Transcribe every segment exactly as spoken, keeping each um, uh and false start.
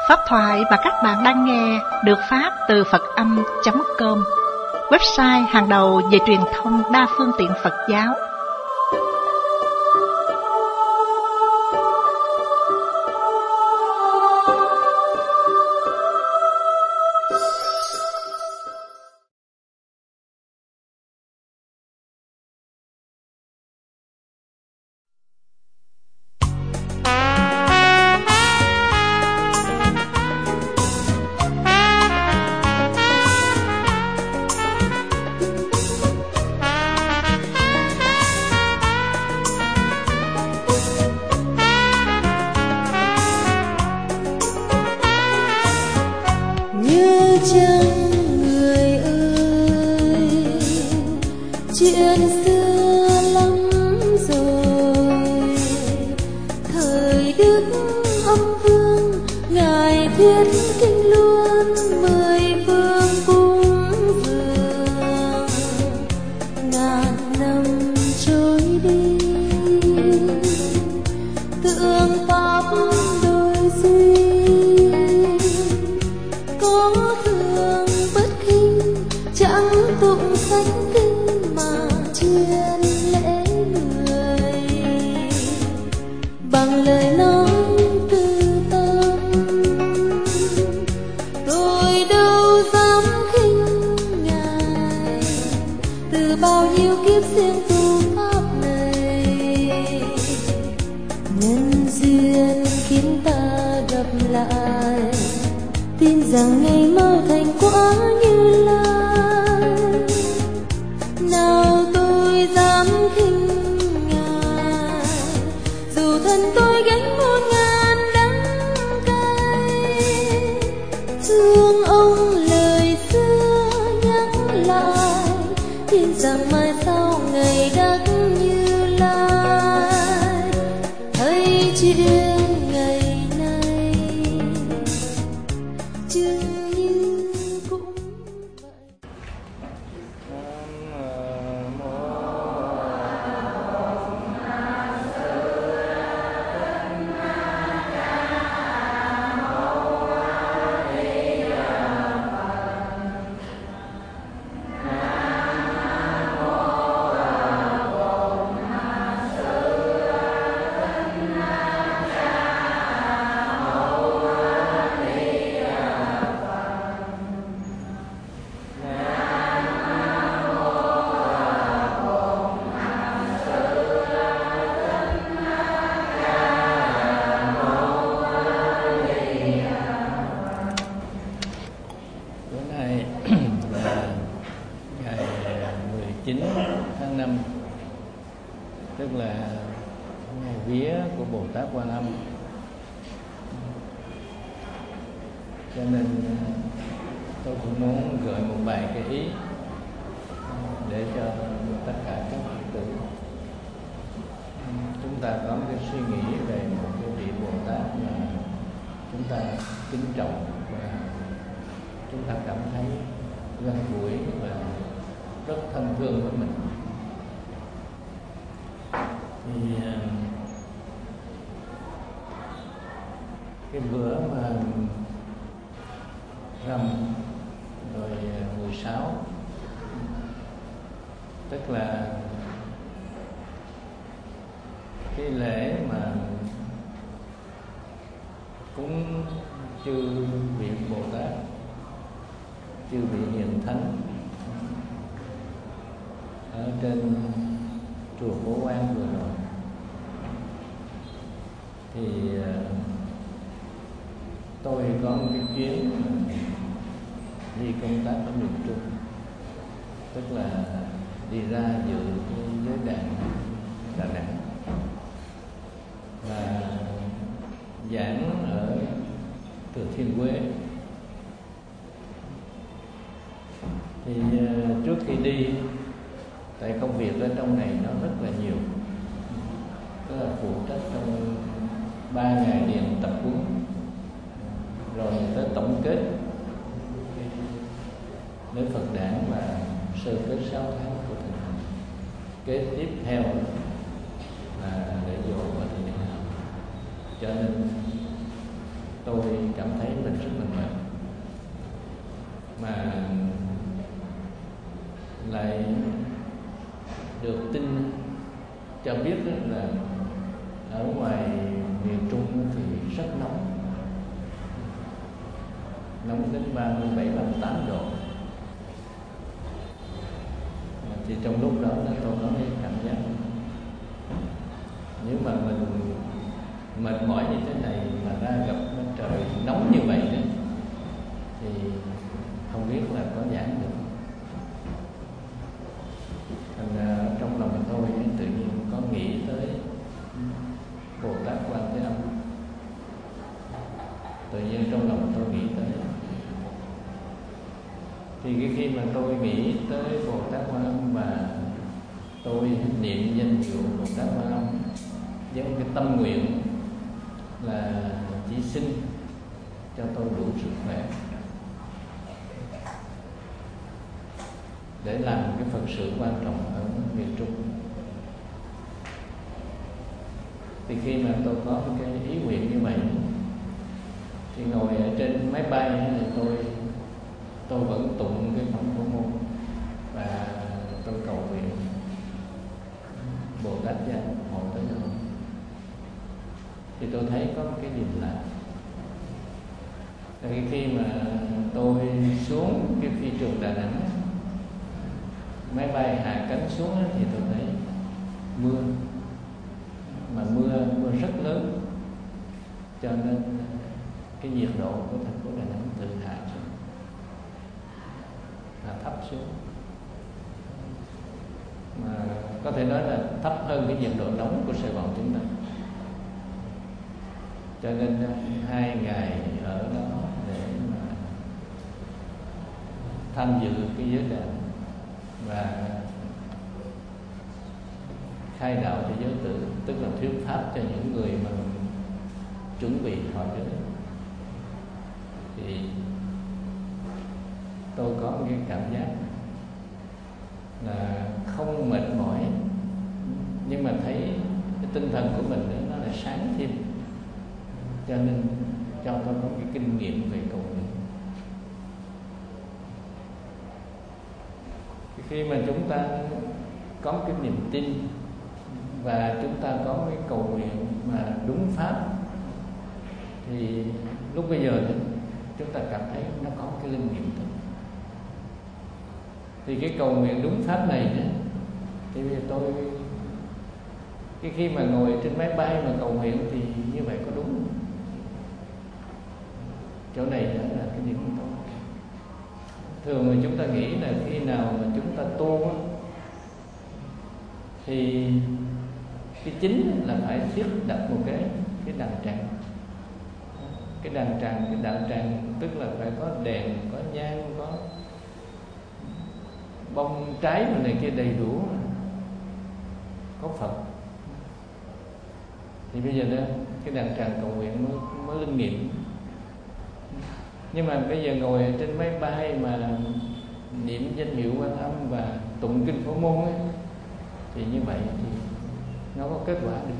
Pháp thoại mà các bạn đang nghe được phát từ Phật âm chấm com, website hàng đầu về truyền thông đa phương tiện Phật giáo. Kế tiếp theo là để dỗ và thực hiện. Cho nên tôi tôi cảm thấy mình rất là mệt, mà lại được tin cho biết là ở ngoài miền Trung thì rất nóng, nóng đến ba mươi bảy, ba mươi tám độ. Thì trong lúc đó là tôi có cái cảm giác nếu mà mình mệt mỏi như thế này mà ra gặp trời nóng như vậy đó, thì không biết là có giảng được. Thành ra trong lòng tôi tự nhiên có nghĩ tới Bồ Tát Quan Thế Âm. Tự nhiên trong lòng tôi nghĩ tới, thì cái khi mà tôi nghĩ tới Bồ Tát Quan Âm và tôi niệm danh hiệu Bồ Tát Quan Âm với cái tâm nguyện là chỉ xin cho tôi đủ sức khỏe để làm cái Phật sự quan trọng ở miền Trung. Thì khi mà tôi có cái ý nguyện như vậy, thì ngồi ở trên máy bay thì tôi tôi vẫn tụng cái phẩm Phổ Môn và tôi cầu nguyện Bồ Tát gia hộ tới tôi. Thì tôi thấy có một cái gì lạ. Thì khi mà tôi xuống cái phi trường Đà Nẵng, máy bay hạ cánh xuống thì tôi thấy mưa, mà mưa mưa rất lớn, cho nên cái nhiệt độ của thành phố Đà Nẵng tự hạ xuống, hạ thấp xuống, mà có thể nói là thấp hơn cái nhiệt độ nóng của Sài Gòn chúng ta. Cho nên hai ngày ở đó để mà tham dự cái giới đàn và khai đạo cho giới tử, tức là thuyết pháp cho những người mà chuẩn bị thọ giới. Thì tôi có một cái cảm giác là không mệt mỏi, nhưng mà thấy cái tinh thần của mình đó, nó là sáng thêm, cho nên cho tôi có cái kinh nghiệm về cầu nguyện. Khi mà chúng ta có cái niềm tin và chúng ta có cái cầu nguyện mà đúng pháp, thì lúc bây giờ thì chúng ta cảm thấy nó có cái linh nghiệm thật. Thì cái cầu nguyện đúng pháp này đó, thì tôi cái khi mà ngồi trên máy bay mà cầu nguyện thì như vậy có đúng không? Chỗ này đó là cái điểm tốt. Thường mà chúng ta nghĩ là khi nào mà chúng ta tu á, thì cái chính là phải thiết đặt một cái cái đàn tràng. Cái đàn tràng, cái đàn tràng tức là phải có đèn, có nhang, có bông trái mà này kia đầy đủ, có Phật. Thì bây giờ đó cái đàn tràng cầu nguyện mới, mới linh nghiệm. Nhưng mà bây giờ ngồi trên máy bay mà niệm danh hiệu Quan Âm và tụng kinh Phổ Môn ấy, thì như vậy thì nó có kết quả được.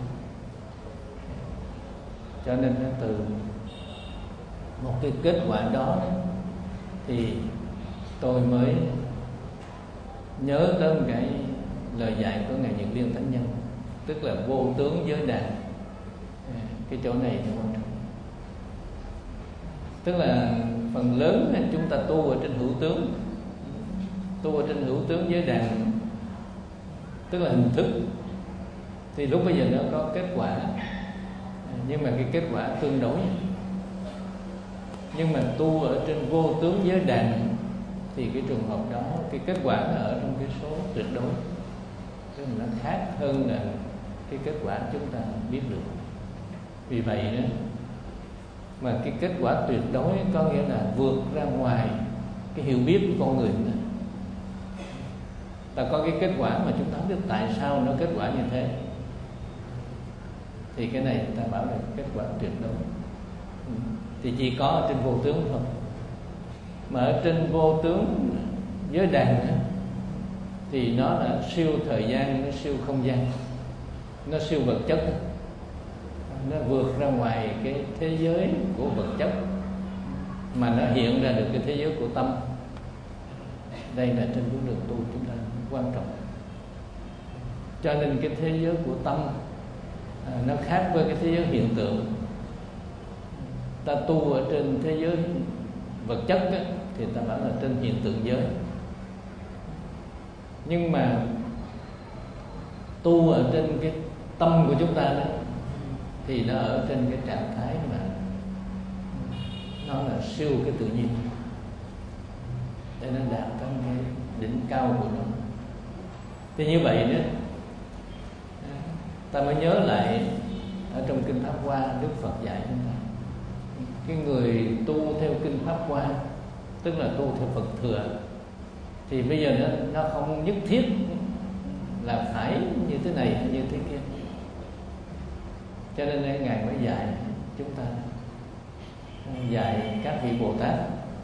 Cho nên từ một cái kết quả đó thì tôi mới nhớ tới một cái lời dạy của Ngài Nhật Liên Thánh Nhân, tức là vô tướng giới đàn. Cái chỗ này thì quan trọng. Tức là phần lớn chúng ta tu ở trên hữu tướng, tu ở trên hữu tướng giới đàn, tức là hình thức, thì lúc bây giờ nó có kết quả, nhưng mà cái kết quả tương đối. Nhưng mà tu ở trên vô tướng giới đàn thì cái trường hợp đó, cái kết quả nó ở trong cái số tuyệt đối, tức là nó khác hơn là cái kết quả chúng ta biết được. Vì vậy đó, mà cái kết quả tuyệt đối có nghĩa là vượt ra ngoài cái hiểu biết của con người nữa. Ta có cái kết quả mà chúng ta không biết tại sao nó kết quả như thế, thì cái này ta bảo là kết quả tuyệt đối. Thì chỉ có ở trên vô tướng thôi. Mà ở trên vô tướng giới đàn đó, thì nó là siêu thời gian, nó siêu không gian, nó siêu vật chất, nó vượt ra ngoài cái thế giới của vật chất mà nó hiện ra được cái thế giới của tâm. Đây là trên bước đường tu chúng ta quan trọng. Cho nên cái thế giới của tâm à, nó khác với cái thế giới hiện tượng. Ta tu ở trên thế giới vật chất á, thì ta bảo là trên hiện tượng giới. Nhưng mà tu ở trên cái tâm của chúng ta đó thì nó ở trên cái trạng thái mà nó là siêu cái tự nhiên, để nó đạt tới cái đỉnh cao của nó. Thì như vậy đó, ta mới nhớ lại ở trong kinh Pháp Hoa, Đức Phật dạy chúng ta, cái người tu theo kinh Pháp Hoa, tức là tu theo Phật thừa, thì bây giờ nó nó không nhất thiết là phải như thế này hay như thế kia. Cho nên Ngài mới dạy chúng ta, dạy các vị Bồ Tát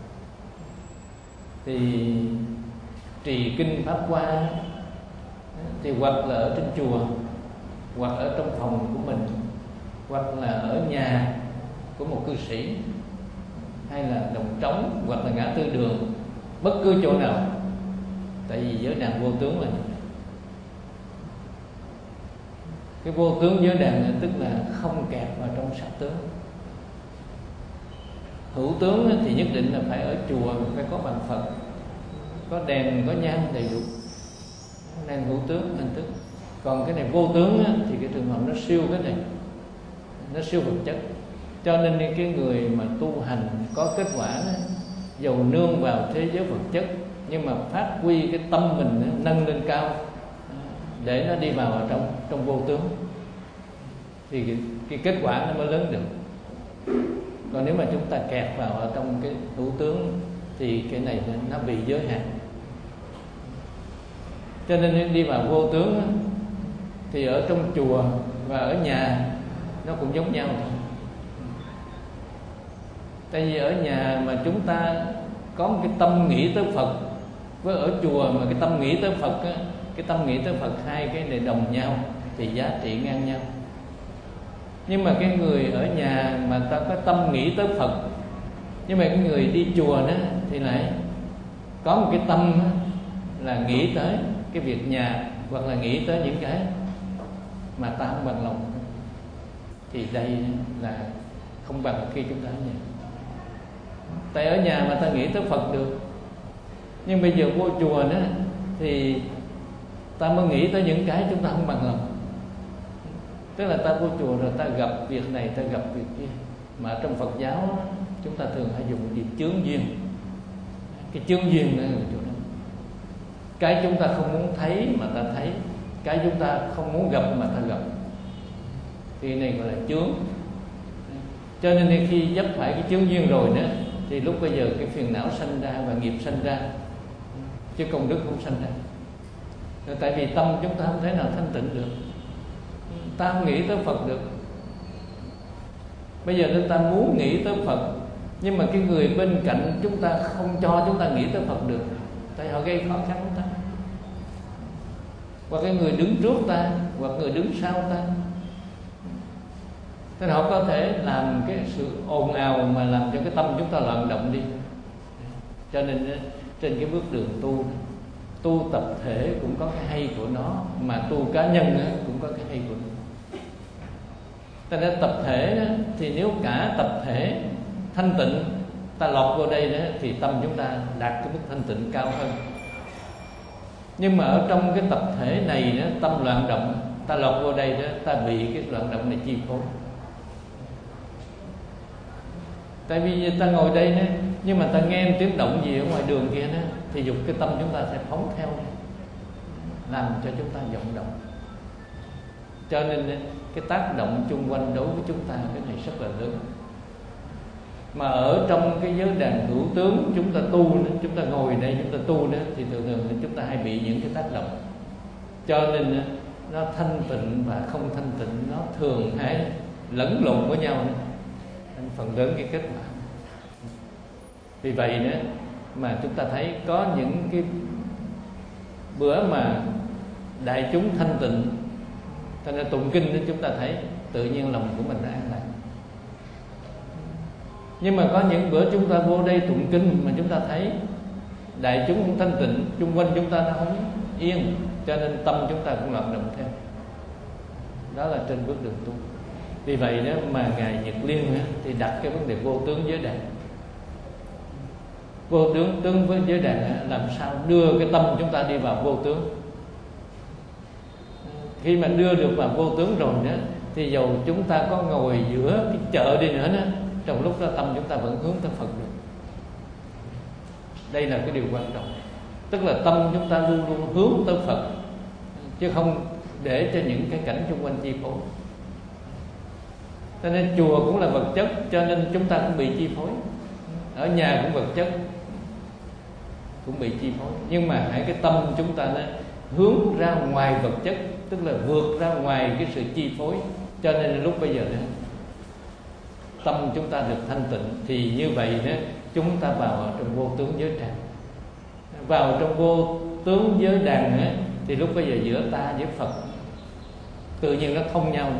thì trì kinh Pháp Hoa thì hoặc là ở trên chùa, hoặc ở trong phòng của mình, hoặc là ở nhà của một cư sĩ, hay là đồng trống, hoặc là ngã tư đường, bất cứ chỗ nào. Tại vì giới đàn vô tướng là như vậy. Cái vô tướng giới đàn là tức là không kẹt vào trong sắc tướng. Hữu tướng thì nhất định là phải ở chùa, phải có bàn Phật, có đèn, có nhang đầy đủ, đèn hữu tướng hình thức. Còn cái này vô tướng thì cái trường hợp nó siêu cái này, nó siêu vật chất. Cho nên cái người mà tu hành có kết quả đó, dầu nương vào thế giới vật chất nhưng mà phát huy cái tâm mình nâng lên cao để nó đi vào ở trong trong vô tướng, thì cái, cái kết quả nó mới lớn được. Còn nếu mà chúng ta kẹt vào ở trong cái hữu tướng thì cái này nó bị giới hạn. Cho nên đi vào vô tướng thì ở trong chùa và ở nhà nó cũng giống nhau thôi. Tại vì ở nhà mà chúng ta có một cái tâm nghĩ tới Phật, với ở chùa mà cái tâm nghĩ tới Phật á, cái tâm nghĩ tới Phật, hai cái này đồng nhau thì giá trị ngang nhau. Nhưng mà cái người ở nhà mà ta có tâm nghĩ tới Phật, nhưng mà cái người đi chùa đó thì lại có một cái tâm là nghĩ tới cái việc nhà, hoặc là nghĩ tới những cái mà ta không bằng lòng, thì đây là không bằng khi chúng ta ở nhà. Tại ở nhà mà ta nghĩ tới Phật được, nhưng bây giờ vô chùa đó thì ta mới nghĩ tới những cái chúng ta không bằng lòng. Tức là ta vô chùa rồi ta gặp việc này, ta gặp việc kia. Mà trong Phật giáo chúng ta thường hay dùng gì chướng duyên. Cái chướng duyên đó là chỗ đó. Cái chúng ta không muốn thấy mà ta thấy, cái chúng ta không muốn gặp mà ta gặp, thì này gọi là chướng. Cho nên khi dấp phải cái chướng duyên rồi đó, thì lúc bây giờ cái phiền não sanh ra và nghiệp sanh ra, chứ công đức không sanh ra. Rồi tại vì tâm chúng ta không thể nào thanh tịnh được, ta không nghĩ tới Phật được. Bây giờ chúng ta muốn nghĩ tới Phật, nhưng mà cái người bên cạnh chúng ta không cho chúng ta nghĩ tới Phật được, tại họ gây khó khăn chúng ta. Hoặc cái người đứng trước ta, hoặc người đứng sau ta, thế họ có thể làm cái sự ồn ào mà làm cho cái tâm chúng ta loạn động đi. Cho nên trên cái bước đường tu, tu tập thể cũng có cái hay của nó, mà tu cá nhân cũng có cái hay của nó. Ta đã tập thể đó, thì nếu cả tập thể thanh tịnh ta lọt vô đây đó, thì tâm chúng ta đạt cái mức thanh tịnh cao hơn. Nhưng mà ở trong cái tập thể này đó, tâm loạn động, ta lọt vô đây đó, ta bị cái loạn động này chi phối. Tại vì ta ngồi đây đó, nhưng mà ta nghe tiếng động gì ở ngoài đường kia đó, thì dục cái tâm chúng ta sẽ phóng theo, làm cho chúng ta vọng động. Cho nên cái tác động chung quanh đối với chúng ta cái này rất là lớn. Mà ở trong cái giới đàn hữu tướng chúng ta tu, chúng ta ngồi đây chúng ta tu đó, thì thường thường chúng ta hay bị những cái tác động. Cho nên nó thanh tịnh và không thanh tịnh nó thường hay lẫn lộn với nhau nữa. Phần lớn cái kết quả. Vì vậy nữa mà chúng ta thấy có những cái bữa mà đại chúng thanh tịnh, cho nên tụng kinh đó chúng ta thấy tự nhiên lòng của mình an lạc. Nhưng mà có những bữa chúng ta vô đây tụng kinh mà chúng ta thấy đại chúng không thanh tịnh, chung quanh chúng ta nó không yên, cho nên tâm chúng ta cũng loạn động theo. Đó là trên bước đường tu. Vì vậy đó mà Ngài Nhật Liên thì đặt cái vấn đề vô tướng giới đàn. Vô tướng tướng với giới đàn làm sao đưa cái tâm chúng ta đi vào vô tướng. Khi mà đưa được vào vô tướng rồi đó, thì dầu chúng ta có ngồi giữa cái chợ đi nữa đó, trong lúc đó tâm chúng ta vẫn hướng tới Phật được. Đây là cái điều quan trọng. Tức là tâm chúng ta luôn luôn hướng tới Phật, chứ không để cho những cái cảnh xung quanh chi phối. Cho nên chùa cũng là vật chất, cho nên chúng ta cũng bị chi phối. Ở nhà cũng vật chất, cũng bị chi phối. Nhưng mà hãy cái tâm chúng ta nó hướng ra ngoài vật chất, tức là vượt ra ngoài cái sự chi phối. Cho nên lúc bây giờ đó, tâm chúng ta được thanh tịnh, thì như vậy đó chúng ta vào ở trong vô tướng giới tràng. Vào trong vô tướng giới đàn đó, thì lúc bây giờ giữa ta với Phật tự nhiên nó thông nhau.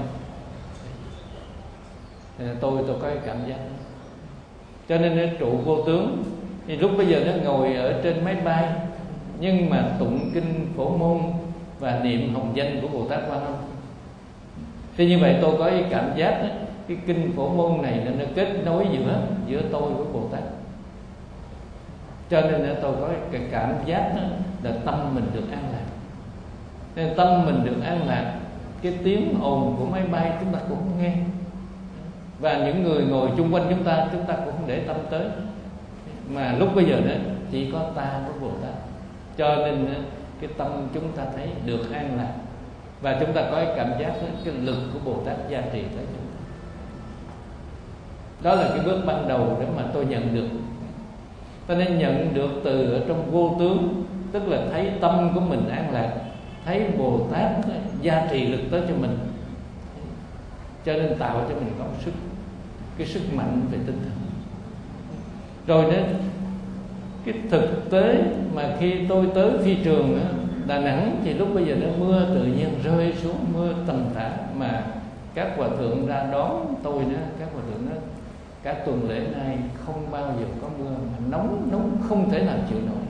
Tôi tôi có cái cảm giác. Cho nên nó trụ vô tướng. Thì lúc bây giờ nó ngồi ở trên máy bay, nhưng mà tụng kinh Phổ Môn và niệm hồng danh của Bồ Tát Quan Âm. Thì như vậy tôi có cái cảm giác đó, cái kinh Phổ Môn này nó kết nối giữa giữa tôi với Bồ Tát. Cho nên tôi có cái cảm giác đó là tâm mình được an lạc. Nên tâm mình được an lạc, cái tiếng ồn của máy bay chúng ta cũng không nghe, và những người ngồi chung quanh chúng ta chúng ta cũng không để tâm tới. Mà lúc bây giờ đó chỉ có ta với Bồ Tát. Cho nên cái tâm chúng ta thấy được an lạc, và chúng ta có cái cảm giác đó, cái lực của Bồ Tát gia trì tới chúng ta. Đó là cái bước ban đầu để mà tôi nhận được. Cho nên nhận được từ ở trong vô tướng, tức là thấy tâm của mình an lạc, thấy Bồ Tát gia trì lực tới cho mình, cho nên tạo cho mình có sức, cái sức mạnh về tinh thần. Rồi đó, cái thực tế mà khi tôi tới phi trường đó, Đà Nẵng, thì lúc bây giờ nó mưa tự nhiên rơi xuống, mưa tầm tã, mà các hòa thượng ra đón tôi đó, các hòa thượng đó, các tuần lễ này không bao giờ có mưa, mà nóng nóng không thể nào chịu nổi.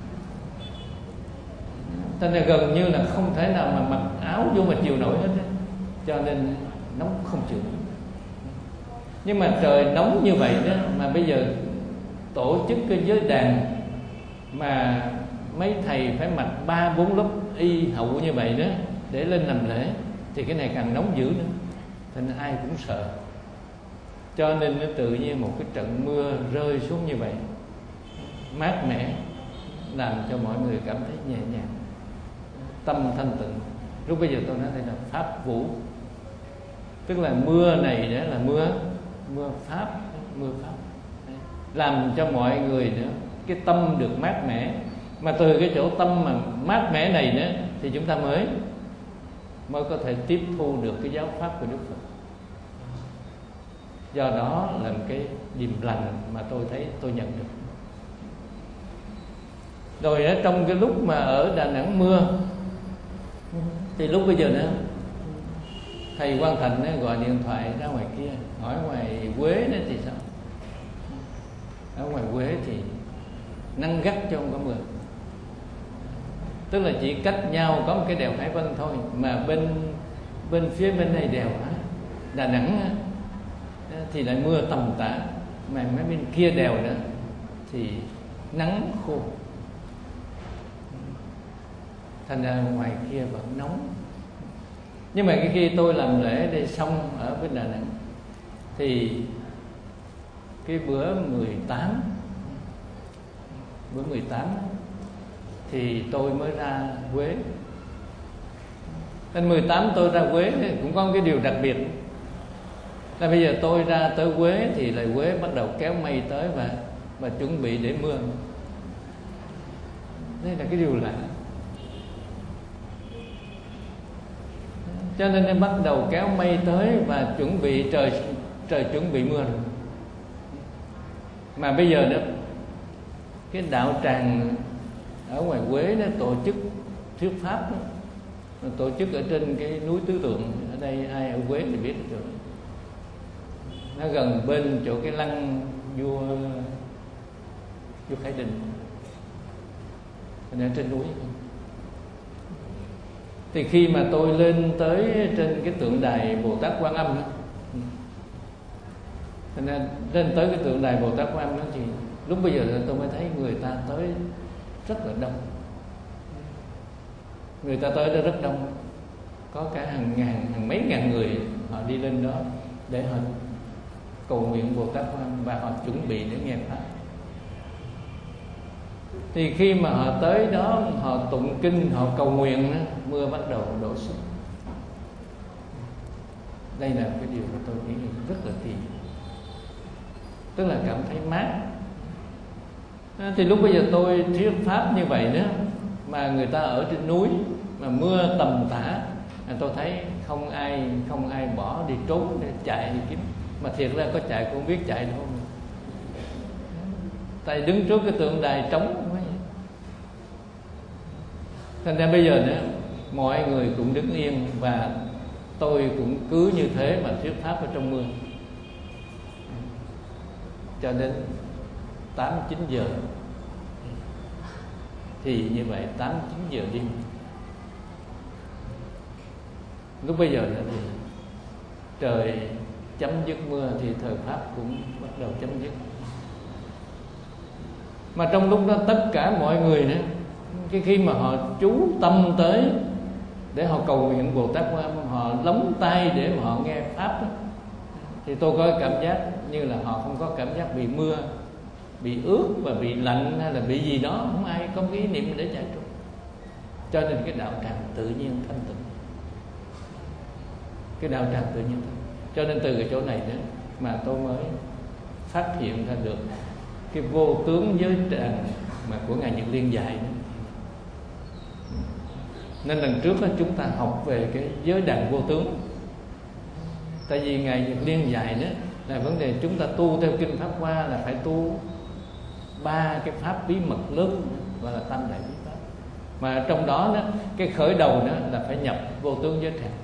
Cho nên gần như là không thể nào mà mặc áo vô mà chịu nổi hết đó. Cho nên nóng không chịu nổi. Nhưng mà trời nóng như vậy đó, mà bây giờ tổ chức cái giới đàn mà mấy thầy phải mặc ba bốn lớp y hậu như vậy đó để lên làm lễ, thì cái này càng nóng dữ nữa, thành ai cũng sợ. Cho nên nó tự nhiên một cái trận mưa rơi xuống như vậy, mát mẻ, làm cho mọi người cảm thấy nhẹ nhàng, tâm thanh tịnh. Lúc bây giờ tôi nói đây là pháp vũ, tức là mưa này đó là mưa mưa pháp, mưa pháp làm cho mọi người nữa cái tâm được mát mẻ. Mà từ cái chỗ tâm mà mát mẻ này nữa thì chúng ta mới mới có thể tiếp thu được cái giáo pháp của Đức Phật. Do đó là một cái điềm lành mà tôi thấy tôi nhận được. Rồi ở trong cái lúc mà ở Đà Nẵng mưa, thì lúc bây giờ nữa thầy Quang Thành nó gọi điện thoại ra ngoài kia hỏi ngoài Quế đó thì sao. Ở ngoài Quế thì nắng gắt cho không có mưa, tức là chỉ cách nhau có một cái đèo Hải Vân thôi, mà bên bên phía bên này đèo Đà Nẵng thì lại mưa tầm tã, mà mấy bên kia đèo nữa thì nắng khô. Thành ra ngoài kia vẫn nóng. Nhưng mà khi tôi làm lễ đây xong ở bên Đà Nẵng, thì cái bữa mười tám bữa mười tám thì tôi mới ra Quế. Nên mười tám tôi ra Quế cũng có một cái điều đặc biệt là bây giờ tôi ra tới Quế thì lại Quế bắt đầu kéo mây tới và và chuẩn bị để mưa. Đây là cái điều lạ. Cho nên em bắt đầu kéo mây tới và chuẩn bị trời trời chuẩn bị mưa rồi. Mà bây giờ đó cái đạo tràng ở ngoài Quế nó tổ chức thuyết pháp đó, tổ chức ở trên cái núi Tứ Tượng. Ở đây ai ở Quế thì biết được, nó gần bên chỗ cái lăng vua vua Khải Định, ở trên núi. Thì khi mà tôi lên tới trên cái tượng đài Bồ Tát Quan Âm đó, nên lên tới cái tượng đài Bồ Tát Quan Âm đó, thì lúc bây giờ tôi mới thấy người ta tới rất là đông. Người ta tới đó rất đông, có cả hàng ngàn, hàng mấy ngàn người họ đi lên đó để họ cầu nguyện Bồ Tát Quan Âm và họ chuẩn bị để nghe pháp. Thì khi mà họ tới đó, họ tụng kinh, họ cầu nguyện, mưa bắt đầu đổ xuống. Đây là cái điều mà tôi nghĩ rất là kỳ, tức là cảm thấy mát. Thì lúc bây giờ tôi thuyết pháp như vậy nữa, mà người ta ở trên núi mà mưa tầm tã, tôi thấy không ai không ai bỏ đi trốn để chạy đi kiếm. Mà thiệt ra có chạy cũng không biết chạy đâu, tại đứng trước cái tượng đài trống. Thành ra bây giờ nữa mọi người cũng đứng yên, và tôi cũng cứ như thế mà thuyết pháp ở trong mưa cho đến tám chín giờ. Thì như vậy tám chín giờ đêm, lúc bây giờ nữa thì trời chấm dứt mưa, thì thời pháp cũng bắt đầu chấm dứt. Mà trong lúc đó tất cả mọi người nữa, cái khi mà họ chú tâm tới để họ cầu nguyện Bồ Tát Quan Âm, họ lóng tay để mà họ nghe pháp đó, thì tôi có cảm giác như là họ không có cảm giác bị mưa, bị ướt và bị lạnh hay là bị gì đó, không ai có cái ý niệm để chạy trốn. Cho nên cái đạo tràng tự nhiên thanh tịnh, cái đạo tràng tự nhiên thanh tịnh. Cho nên từ cái chỗ này đó mà tôi mới phát hiện ra được cái vô tướng giới tràng mà của Ngài Nhật Liên dạy đó. Nên lần trước đó, chúng ta học về cái giới đàn vô tướng. Tại vì Ngài Nhật Liên dạy đó là vấn đề chúng ta tu theo kinh Pháp Hoa là phải tu ba cái pháp bí mật lớn, gọi là tam đại bí pháp. Mà trong đó, đó cái khởi đầu đó là phải nhập vô tướng giới tràng.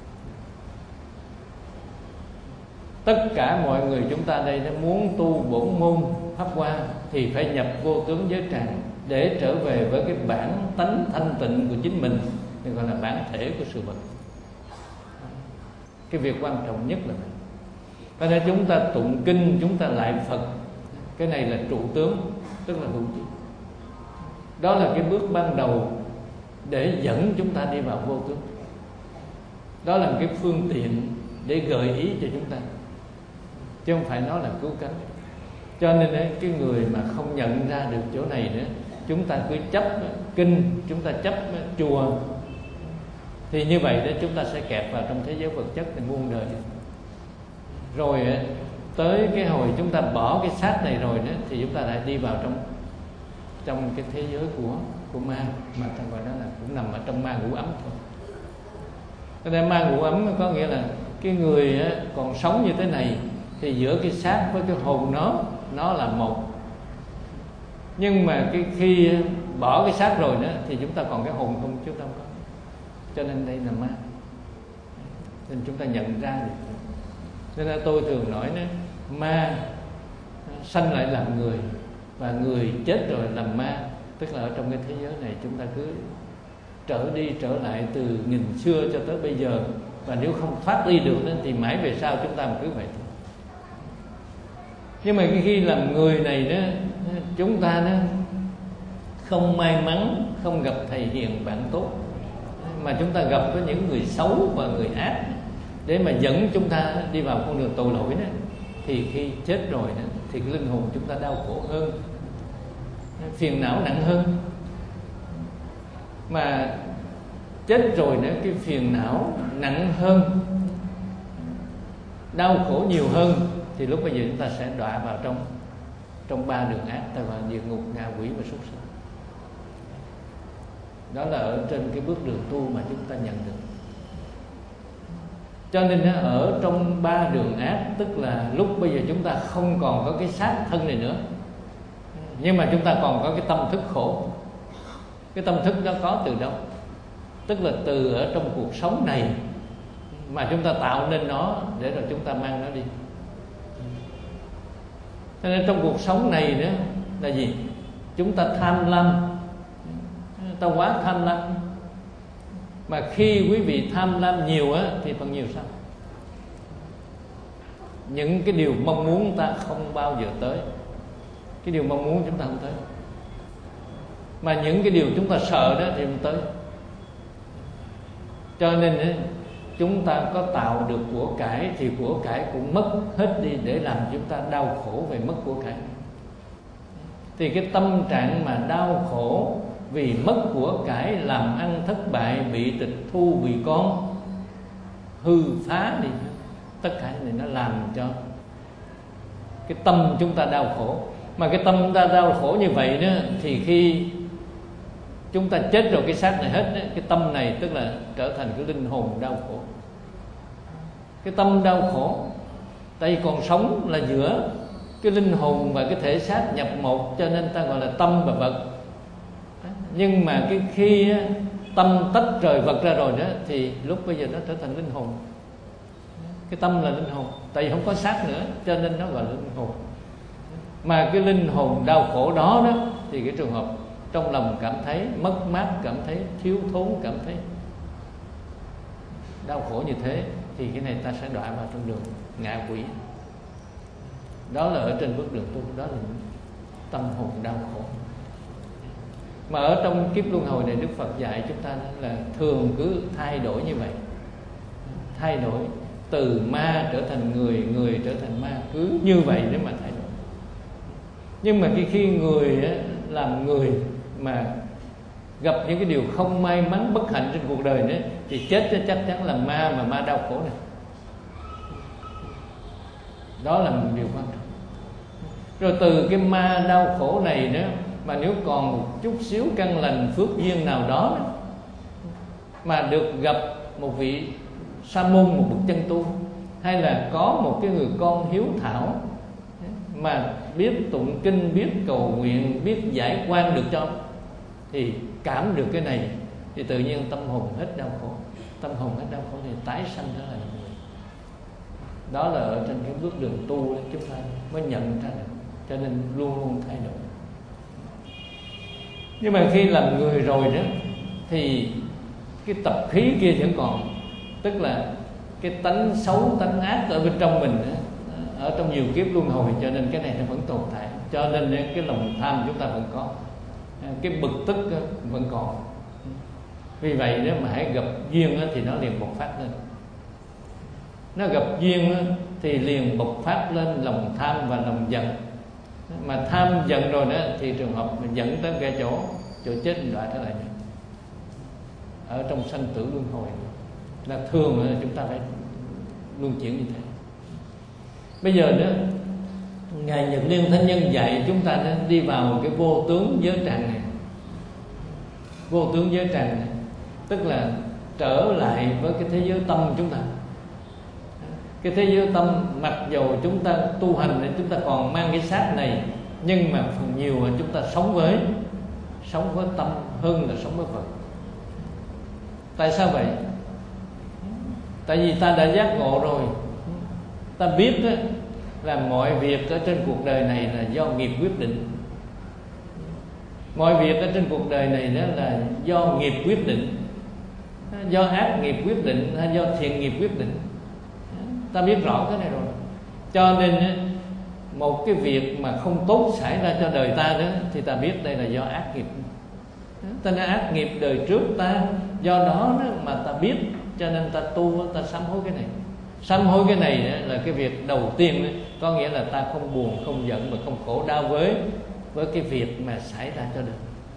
Tất cả mọi người chúng ta đây đã muốn tu bổn môn Pháp Hoa thì phải nhập vô tướng giới tràng để trở về với cái bản tánh thanh tịnh của chính mình, thì gọi là bản thể của sự vật. Cái việc quan trọng nhất là này. Cho nên chúng ta tụng kinh, chúng ta lại Phật, cái này là trụ tướng, tức là hữu trí. Đó là cái bước ban đầu để dẫn chúng ta đi vào vô tướng. Đó là cái phương tiện để gợi ý cho chúng ta, chứ không phải nó là cứu cánh. Cho nên ấy, cái người mà không nhận ra được chỗ này nữa, chúng ta cứ chấp kinh, chúng ta chấp chùa, thì như vậy đó chúng ta sẽ kẹt vào trong thế giới vật chất này muôn đời. Rồi ấy, tới cái hồi chúng ta bỏ cái xác này rồi đó, thì chúng ta lại đi vào trong trong cái thế giới của của ma, mà ta gọi đó là cũng nằm ở trong ma ngũ ấm thôi. Cho nên ma ngũ ấm có nghĩa là cái người ấy, còn sống như thế này thì giữa cái xác với cái hồn nó nó là một. Nhưng mà cái khi bỏ cái xác rồi đó thì chúng ta còn cái hồn không, chúng ta không có. Cho nên đây là ma, nên chúng ta nhận ra được. Nên là tôi thường nói đó, ma sanh lại làm người, và người chết rồi làm ma. Tức là ở trong cái thế giới này chúng ta cứ trở đi trở lại từ nghìn xưa cho tới bây giờ, và nếu không thoát đi được đó, thì mãi về sau chúng ta cứ vậy thôi. Nhưng mà khi làm người này đó, chúng ta đó không may mắn không gặp thầy hiền bạn tốt, mà chúng ta gặp có những người xấu và người ác để mà dẫn chúng ta đi vào con đường tội lỗi đó, thì khi chết rồi đó, thì cái linh hồn chúng ta đau khổ hơn, phiền não nặng hơn. Mà chết rồi nữa, cái phiền não nặng hơn, đau khổ nhiều hơn, thì lúc bây giờ chúng ta sẽ đọa vào trong trong ba đường ác, ta vào địa ngục, ngạ quỷ và súc sanh. Đó là ở trên cái bước đường tu mà chúng ta nhận được. Cho nên ở trong ba đường ác, tức là lúc bây giờ chúng ta không còn có cái xác thân này nữa, nhưng mà chúng ta còn có cái tâm thức khổ. Cái tâm thức đó có từ đâu? Tức là từ ở trong cuộc sống này mà chúng ta tạo nên nó, để rồi chúng ta mang nó đi. Cho nên trong cuộc sống này nữa là gì? Chúng ta tham lam, ta quá tham lam. Mà khi quý vị tham lam nhiều á thì phần nhiều sao? Những cái điều mong muốn ta không bao giờ tới. Cái điều mong muốn chúng ta không tới. Mà những cái điều chúng ta sợ đó thì không tới. Cho nên chúng ta có tạo được của cải thì của cải cũng mất hết đi, để làm chúng ta đau khổ về mất của cải. Thì cái tâm trạng mà đau khổ vì mất của cải, làm ăn thất bại, bị tịch thu, bị con hư phá đi, tất cả này nó làm cho cái tâm chúng ta đau khổ. Mà cái tâm chúng ta đau khổ như vậy đó, thì khi chúng ta chết rồi cái xác này hết đó, cái tâm này tức là trở thành cái linh hồn đau khổ. Cái tâm đau khổ, tại vì còn sống là giữa cái linh hồn và cái thể xác nhập một, cho nên ta gọi là tâm và vật. Nhưng mà cái khi tâm tách rời vật ra rồi đó, thì lúc bây giờ nó trở thành linh hồn. Cái tâm là linh hồn, tại vì không có xác nữa, cho nên nó gọi là linh hồn. Mà cái linh hồn đau khổ đó đó, thì cái trường hợp trong lòng cảm thấy mất mát, cảm thấy thiếu thốn, cảm thấy đau khổ như thế, thì cái này ta sẽ đọa vào trong đường ngạ quỷ. Đó là ở trên bước đường tu, đó là tâm hồn đau khổ. Mà ở trong kiếp luân hồi này, Đức Phật dạy chúng ta là thường cứ thay đổi như vậy, thay đổi từ ma trở thành người, người trở thành ma, cứ như vậy để mà thay đổi. Nhưng mà khi, khi người á, làm người mà gặp những cái điều không may mắn bất hạnh trên cuộc đời nữa, thì chết chắc chắn là ma, mà ma đau khổ này. Đó là một điều quan trọng. Rồi từ cái ma đau khổ này nữa, mà nếu còn một chút xíu căn lành phước duyên nào đó, mà được gặp một vị sa môn, một bậc chân tu, hay là có một cái người con hiếu thảo mà biết tụng kinh, biết cầu nguyện, biết giải quan được cho, thì cảm được cái này thì tự nhiên tâm hồn hết đau khổ. Tâm hồn hết đau khổ thì tái sanh trở lại người. Đó là ở trên cái bước đường tu đó, chúng ta mới nhận ra được. Cho nên luôn luôn thay đổi. Nhưng mà khi làm người rồi đó, thì cái tập khí kia vẫn còn. Tức là cái tánh xấu, tánh ác ở bên trong mình đó, ở trong nhiều kiếp luân hồi, cho nên cái này nó vẫn tồn tại. Cho nên cái lòng tham chúng ta vẫn có, cái bực tức vẫn còn. Vì vậy nếu mà hãy gặp duyên thì nó liền bộc phát lên. Nó gặp duyên thì liền bộc phát lên lòng tham và lòng giận. Mà tham giận rồi đó thì trường hợp mình dẫn tới cái chỗ chỗ chết đọa trở lại. Ở trong sanh tử luân hồi là thường là chúng ta phải luân chuyển như thế. Bây giờ đó, Ngài Nhật Liên Thánh Nhân dạy chúng ta nên đi vào cái vô tướng giới tràng này. Vô tướng giới tràng này tức là trở lại với cái thế giới tâm chúng ta. Cái thế giới tâm, mặc dù chúng ta tu hành thì chúng ta còn mang cái xác này, nhưng mà phần nhiều là chúng ta sống với sống với tâm hơn là sống với Phật. Tại sao vậy? Tại vì ta đã giác ngộ rồi. Ta biết đó, là mọi việc ở trên cuộc đời này là do nghiệp quyết định. Mọi việc ở trên cuộc đời này đó là do nghiệp quyết định, do ác nghiệp quyết định hay do thiện nghiệp quyết định. Ta biết rõ cái này rồi. Cho nên một cái việc mà không tốt xảy ra cho đời ta đó, thì ta biết đây là do ác nghiệp. Ta đã ác nghiệp đời trước ta, do đó mà ta biết, cho nên ta tu, ta sám hối cái này. Sám hối cái này là cái việc đầu tiên, có nghĩa là ta không buồn, không giận và không khổ đau với với cái việc mà xảy ra cho đời.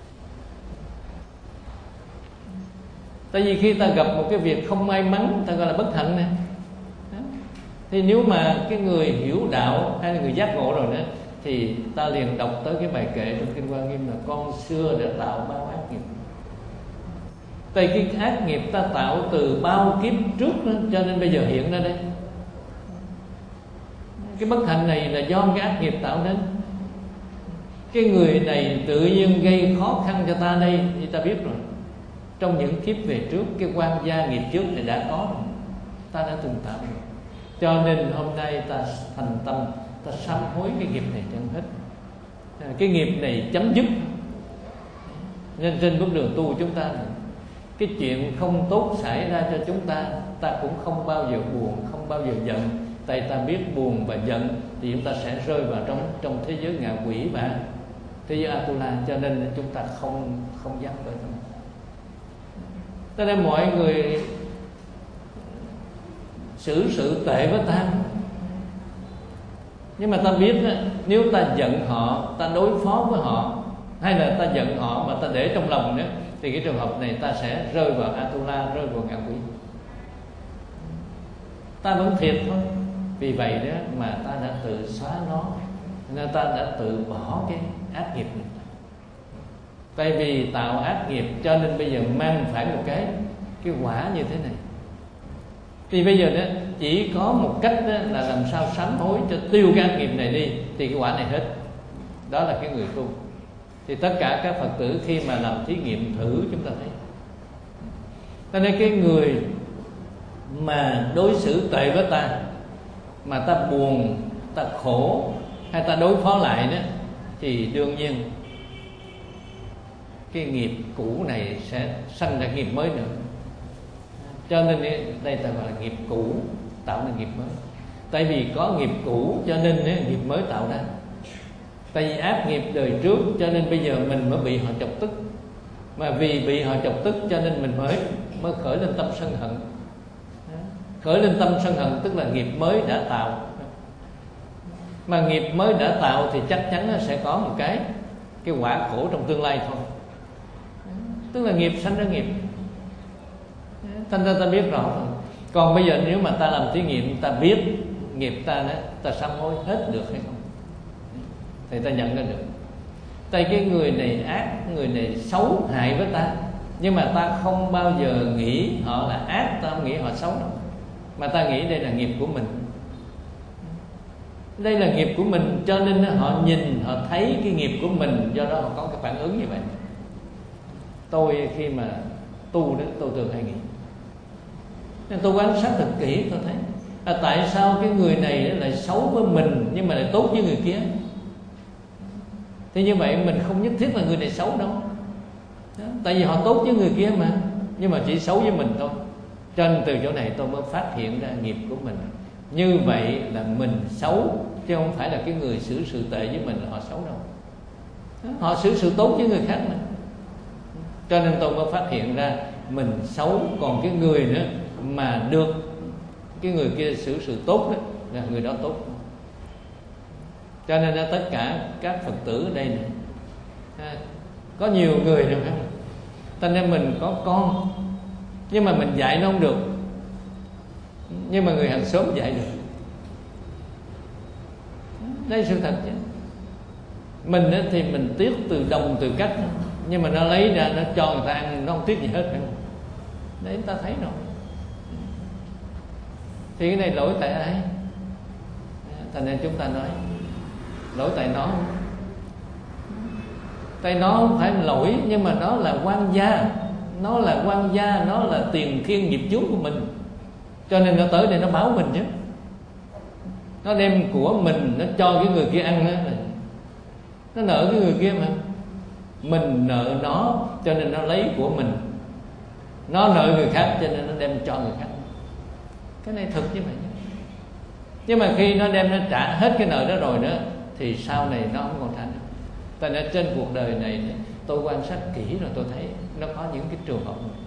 Tại vì khi ta gặp một cái việc không may mắn, ta gọi là bất hạnh này, thì nếu mà cái người hiểu đạo hay là người giác ngộ rồi đó, thì ta liền đọc tới cái bài kệ trong Kinh Hoa Nghiêm là con xưa đã tạo bao ác nghiệp. Tại cái ác nghiệp ta tạo từ bao kiếp trước đó, cho nên bây giờ hiện ra đây. Cái bất hạnh này là do cái ác nghiệp tạo nên. Cái người này tự nhiên gây khó khăn cho ta đây, thì ta biết rồi. Trong những kiếp về trước, cái quan gia nghiệp trước thì đã có rồi, ta đã từng tạo rồi. cho nên hôm nay ta thành tâm, ta sám hối cái nghiệp này cho hết. Cái nghiệp này chấm dứt. Nên trên bước đường tu chúng ta, cái chuyện không tốt xảy ra cho chúng ta, ta cũng không bao giờ buồn, không bao giờ giận. Tại ta biết buồn và giận thì chúng ta sẽ rơi vào trong trong thế giới ngạ quỷ và thế giới Atula. Cho nên chúng ta không không dám bởi tâm. Cho nên mọi người xử sự tệ với ta, nhưng mà ta biết đó, nếu ta giận họ, ta đối phó với họ, hay là ta giận họ mà ta để trong lòng nữa, thì cái trường hợp này ta sẽ rơi vào Atula, rơi vào ngạ quỷ. Ta vẫn thiệt thôi. Vì vậy đó mà ta đã tự xóa nó, nên ta đã tự bỏ cái ác nghiệp này. Tại vì tạo ác nghiệp cho nên bây giờ mang phải một cái cái quả như thế này. Thì bây giờ đó chỉ có một cách đó là làm sao sám hối cho tiêu cái ác nghiệp này đi, thì cái quả này hết. Đó là cái người tu. Thì tất cả các Phật tử khi mà làm thí nghiệm thử chúng ta thấy, cho nên cái người mà đối xử tệ với ta, mà ta buồn, ta khổ, hay ta đối phó lại đó, thì đương nhiên cái nghiệp cũ này sẽ sanh ra nghiệp mới nữa. Cho nên đây ta gọi là nghiệp cũ tạo nên nghiệp mới. Tại vì có nghiệp cũ cho nên nghiệp mới tạo ra. Tại vì ác nghiệp đời trước cho nên bây giờ mình mới bị họ chọc tức. Mà vì bị họ chọc tức cho nên mình mới mới khởi lên tâm sân hận. Khởi lên tâm sân hận tức là nghiệp mới đã tạo. Mà nghiệp mới đã tạo thì chắc chắn nó sẽ có một cái cái quả khổ trong tương lai thôi. Tức là nghiệp sanh ra nghiệp. Thành ra ta biết rõ rồi. Còn bây giờ nếu mà ta làm thí nghiệm, ta biết nghiệp ta đó, ta sám hối hết được hay không, thì ta nhận ra được. Tại cái người này ác, người này xấu hại với ta, nhưng mà ta không bao giờ nghĩ họ là ác, ta không nghĩ họ xấu đâu, mà ta nghĩ đây là nghiệp của mình. Đây là nghiệp của mình, cho nên họ nhìn, họ thấy cái nghiệp của mình, do đó họ có cái phản ứng như vậy. Tôi khi mà tu đó, tôi thường hay nghĩ, nên tôi quan sát thật kỹ, tôi thấy à, tại sao cái người này lại xấu với mình nhưng mà lại tốt với người kia. Thì như vậy mình không nhất thiết là người này xấu đâu. Đó, tại vì họ tốt với người kia mà, nhưng mà chỉ xấu với mình thôi. Cho nên từ chỗ này tôi mới phát hiện ra nghiệp của mình. Như vậy là mình xấu, chứ không phải là cái người xử sự tệ với mình là họ xấu đâu. Đó, họ xử sự tốt với người khác mà. Cho nên tôi mới phát hiện ra mình xấu, còn cái người nữa mà được cái người kia xử sự tốt đó, là người đó tốt. Cho nên là tất cả các Phật tử ở đây này, có nhiều người rồi phải không? Cho nên mình có con, nhưng mà mình dạy nó không được, nhưng mà người hàng xóm dạy được. Đây sự thật chứ. Mình thì mình tiếc từ đồng từ cách, nhưng mà nó lấy ra nó cho người ta ăn, nó không tiếc gì hết phải không? Đấy ta thấy rồi. Thì cái này lỗi tại ai? Thành nên chúng ta nói lỗi tại nó. Tại nó không phải lỗi, nhưng mà nó là quan gia. Nó là quan gia, nó là tiền thiên nghiệp chướng của mình. Cho nên nó tới đây nó báo mình chứ. Nó đem của mình, nó cho cái người kia ăn đó. Nó nợ cái người kia mà. Mình nợ nó, cho nên nó lấy của mình. Nó nợ người khác, cho nên nó đem cho người khác. Cái này thực như vậy. Nhưng mà khi nó đem nó trả hết cái nợ đó rồi đó, thì sau này nó không còn trả nữa. Tại nên trên cuộc đời này tôi quan sát kỹ rồi tôi thấy nó có những cái trường hợp này.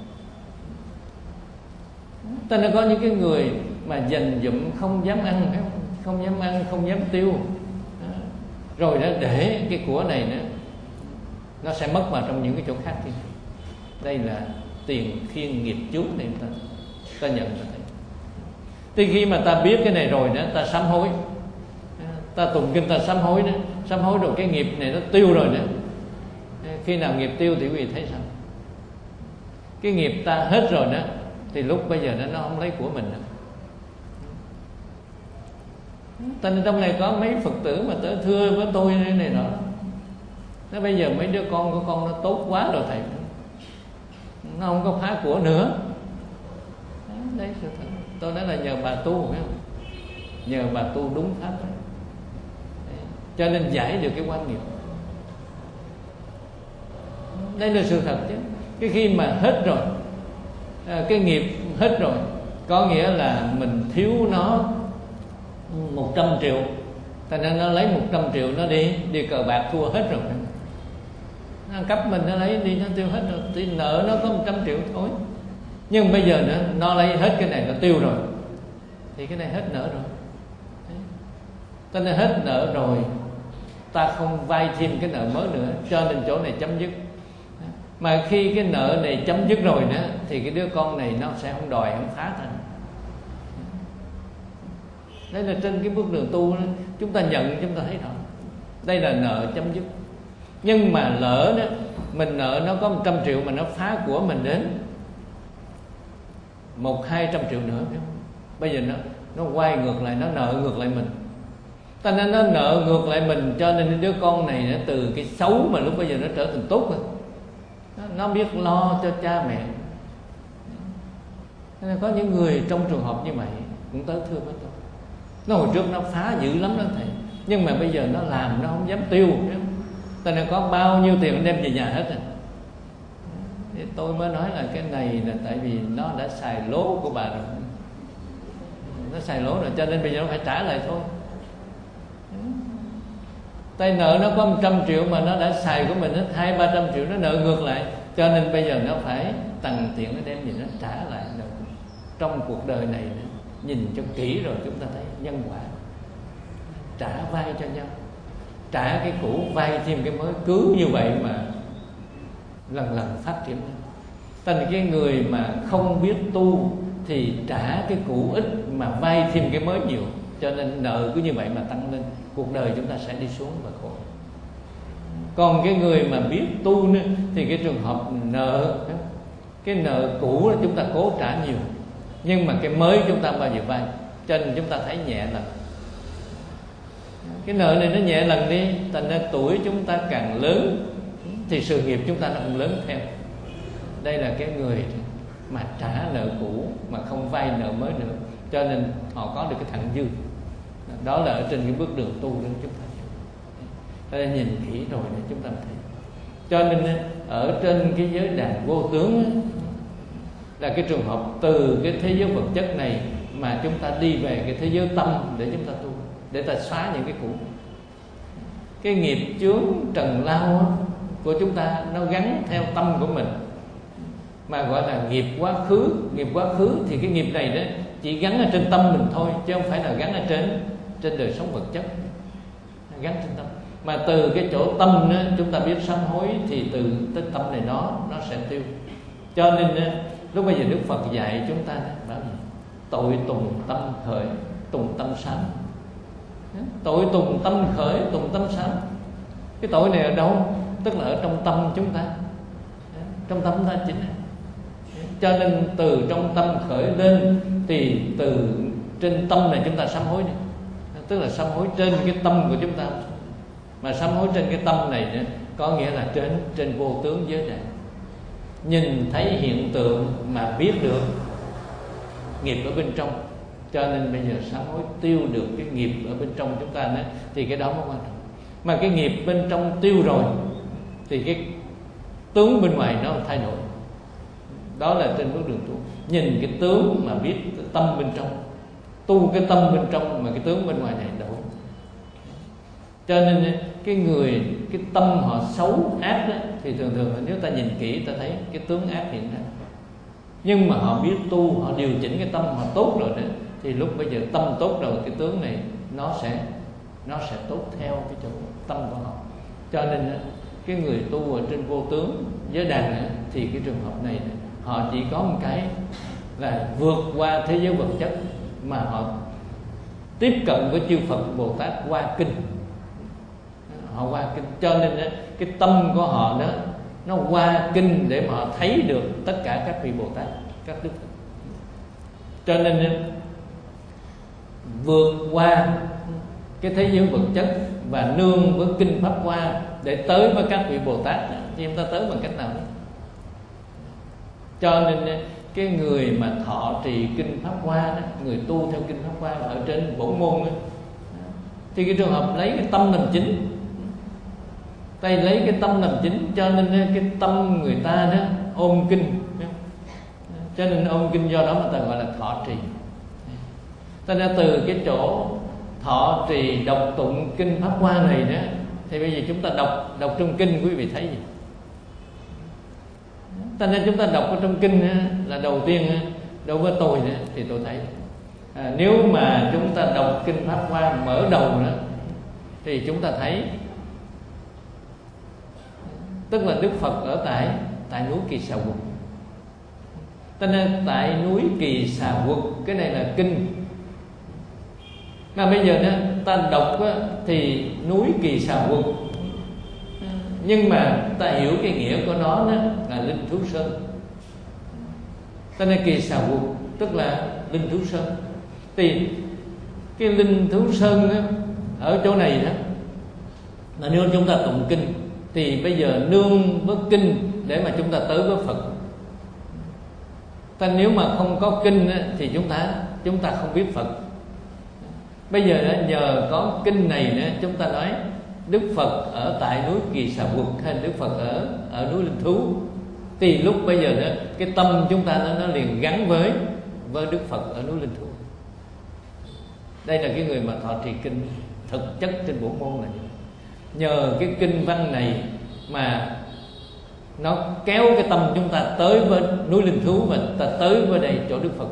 Tại nên có những cái người mà dành dụm không dám ăn, không dám ăn, không dám tiêu, rồi đó để cái của này nữa nó sẽ mất vào trong những cái chỗ khác đi. Đây là tiền thiên nghiệp chướng này ta, ta nhận ra thấy. Thì khi mà ta biết cái này rồi đó, ta sám hối, ta tụng kinh ta sám hối đó, sám hối rồi cái nghiệp này nó tiêu rồi đó. Khi nào nghiệp tiêu thì quý vị thấy sao? Cái nghiệp ta hết rồi đó, thì lúc bây giờ đó nó không lấy của mình nữa. Thành trong này có mấy Phật tử mà tới thưa với tôi này, này đó. Nó bây giờ mấy đứa con của con nó tốt quá rồi thầy, nó không có phá của nữa. Đấy sự thật. Tôi nói là nhờ bà tu phải không? nhờ bà tu đúng pháp đó. Cho nên giải được cái quan nghiệp. Đây là sự thật chứ. Cái khi mà hết rồi, cái nghiệp hết rồi, có nghĩa là mình thiếu nó một trăm triệu, thành ra nó lấy một trăm triệu nó đi đi cờ bạc thua hết rồi. Nó cấp mình nó lấy đi, nó tiêu hết rồi. Thì nợ nó có một trăm triệu thôi, nhưng bây giờ nó, nó lấy hết cái này nó tiêu rồi, thì cái này hết nợ rồi. Cho nên hết nợ rồi, ta không vay thêm cái nợ mới nữa, cho nên chỗ này chấm dứt. Mà khi cái nợ này chấm dứt rồi nữa, thì cái đứa con này nó sẽ không đòi, không phá thành. Đây là trên cái bước đường tu đó, chúng ta nhận, chúng ta thấy rõ đây là nợ chấm dứt. Nhưng mà lỡ đó mình nợ nó có một trăm triệu mà nó phá của mình đến một hai trăm triệu nữa, bây giờ nó nó quay ngược lại, nó nợ ngược lại mình. Ta nên nó nợ ngược lại mình, cho nên đứa con này nó từ cái xấu mà lúc bây giờ nó trở thành tốt rồi. Nó, nó biết lo cho cha mẹ. Nên có những người trong trường hợp như vậy cũng tới thưa với tôi. Nó hồi trước nó phá dữ lắm đó thầy, nhưng mà bây giờ nó làm nó không dám tiêu. Ta nên có bao nhiêu tiền nó đem về nhà hết rồi. Thì tôi mới nói là cái này là tại vì nó đã xài lố của bà rồi. Nó xài lố rồi, cho nên bây giờ nó phải trả lại thôi. Tay nợ nó có một trăm triệu mà nó đã xài của mình hết hai ba trăm triệu, nó nợ ngược lại, cho nên bây giờ nó phải tằn tiện nó đem gì nó trả lại. Trong cuộc đời này nhìn cho kỹ rồi chúng ta thấy nhân quả, trả vay cho nhau, trả cái cũ vay thêm cái mới, cứ như vậy mà lần lần phát triển. Thành cái người mà không biết tu thì trả cái cũ ít mà vay thêm cái mới nhiều, cho nên nợ cứ như vậy mà tăng lên, cuộc đời chúng ta sẽ đi xuống và khổ. Còn cái người mà biết tu nữa, thì cái trường hợp nợ, cái nợ cũ chúng ta cố trả nhiều, nhưng mà cái mới chúng ta bao giờ vay, cho nên chúng ta thấy nhẹ lần. Cái nợ này nó nhẹ lần đi, thành ra tuổi chúng ta càng lớn thì sự nghiệp chúng ta nó cũng lớn theo. Đây là cái người mà trả nợ cũ mà không vay nợ mới nữa, cho nên họ có được cái thặng dư. Đó là ở trên cái bước đường tu đó chúng ta. Ta nhìn kỹ rồi để chúng ta thấy. Cho nên ở trên cái giới đàn vô tướng là cái trường hợp từ cái thế giới vật chất này mà chúng ta đi về cái thế giới tâm để chúng ta tu, để ta xóa những cái cũ. Cái nghiệp chướng trần lao của chúng ta nó gắn theo tâm của mình, mà gọi là nghiệp quá khứ. Nghiệp quá khứ thì cái nghiệp này đó chỉ gắn ở trên tâm mình thôi, chứ không phải là gắn ở trên trên đời sống vật chất, gắn trên tâm. Mà từ cái chỗ tâm đó, chúng ta biết sám hối thì từ cái tâm này nó nó sẽ tiêu. Cho nên lúc bây giờ Đức Phật dạy chúng ta bảo gì? Tội tùng tâm khởi, tùng tâm sám. Tội tùng tâm khởi, tùng tâm sám. Cái tội này ở đâu? Tức là ở trong tâm chúng ta, trong tâm ta chính là. Cho nên từ trong tâm khởi lên thì từ trên tâm này chúng ta sám hối này. Tức là sám hối trên cái tâm của chúng ta. Mà sám hối trên cái tâm này nữa, có nghĩa là trên trên vô tướng giới này, nhìn thấy hiện tượng mà biết được nghiệp ở bên trong. Cho nên bây giờ sám hối tiêu được cái nghiệp ở bên trong chúng ta nữa, thì cái đó mới quan trọng. Mà cái nghiệp bên trong tiêu rồi thì cái tướng bên ngoài nó thay đổi. Đó là trên bước đường tu, nhìn cái tướng mà biết cái tâm bên trong, tu cái tâm bên trong mà cái tướng bên ngoài này đổi. Cho nên cái người, cái tâm họ xấu ác đó, thì thường thường nếu ta nhìn kỹ ta thấy cái tướng ác hiện ra. Nhưng mà họ biết tu, họ điều chỉnh cái tâm họ tốt rồi đó, thì lúc bây giờ tâm tốt rồi, cái tướng này nó sẽ nó sẽ tốt theo cái chỗ tâm của họ. Cho nên cái người tu ở trên vô tướng giới đàn này, thì cái trường hợp này họ chỉ có một cái là vượt qua thế giới vật chất, mà họ tiếp cận với chư Phật Bồ Tát qua kinh. Họ qua kinh, cho nên cái tâm của họ đó nó qua kinh để mà họ thấy được tất cả các vị Bồ Tát, các đức Phật. Cho nên vượt qua cái thế giới vật chất và nương với kinh pháp hoa để tới với các vị Bồ Tát, thì chúng ta tới bằng cách nào đó. Cho nên cái người mà thọ trì kinh Pháp Hoa đó, người tu theo kinh Pháp Hoa ở trên bổn môn đó, thì cái trường hợp lấy cái tâm làm chính, tay lấy cái tâm làm chính, cho nên cái tâm người ta đó ôm kinh, cho nên ôm kinh, do đó mà ta gọi là thọ trì. Ta ra từ cái chỗ thọ trì đọc tụng kinh Pháp Hoa này đó, thì bây giờ chúng ta đọc đọc trong kinh, quý vị thấy gì? Ta nên chúng ta đọc ở trong kinh là đầu tiên, đối với tôi đó, thì tôi thấy à, nếu mà chúng ta đọc kinh Pháp Hoa mở đầu đó, thì chúng ta thấy tức là Đức Phật ở tại tại núi Kỳ Xà Quật. Cho nên tại núi Kỳ Xà Quật, cái này là kinh. Mà bây giờ đó, ta đọc đó, thì núi Kỳ Xà Quật, nhưng mà ta hiểu cái nghĩa của nó đó là Linh Thú Sơn. Cho nên Kỳ Xà Quật tức là Linh Thú Sơn. Thì cái Linh Thú Sơn đó, ở chỗ này đó là nếu chúng ta tụng kinh, thì bây giờ nương với kinh để mà chúng ta tới với Phật. Ta nếu mà không có kinh á, thì chúng ta chúng ta không biết Phật. Bây giờ đó, nhờ có kinh này nữa, chúng ta nói Đức Phật ở tại núi Kỳ Xà Quật hay Đức Phật ở ở núi Linh Thú, thì lúc bây giờ đó, cái tâm chúng ta nó, nó liền gắn với với Đức Phật ở núi Linh Thú. Đây là cái người mà thọ trì kinh thực chất trên bổn môn này. Nhờ cái kinh văn này mà nó kéo cái tâm chúng ta tới với núi Linh Thú, và ta tới với đây chỗ Đức Phật.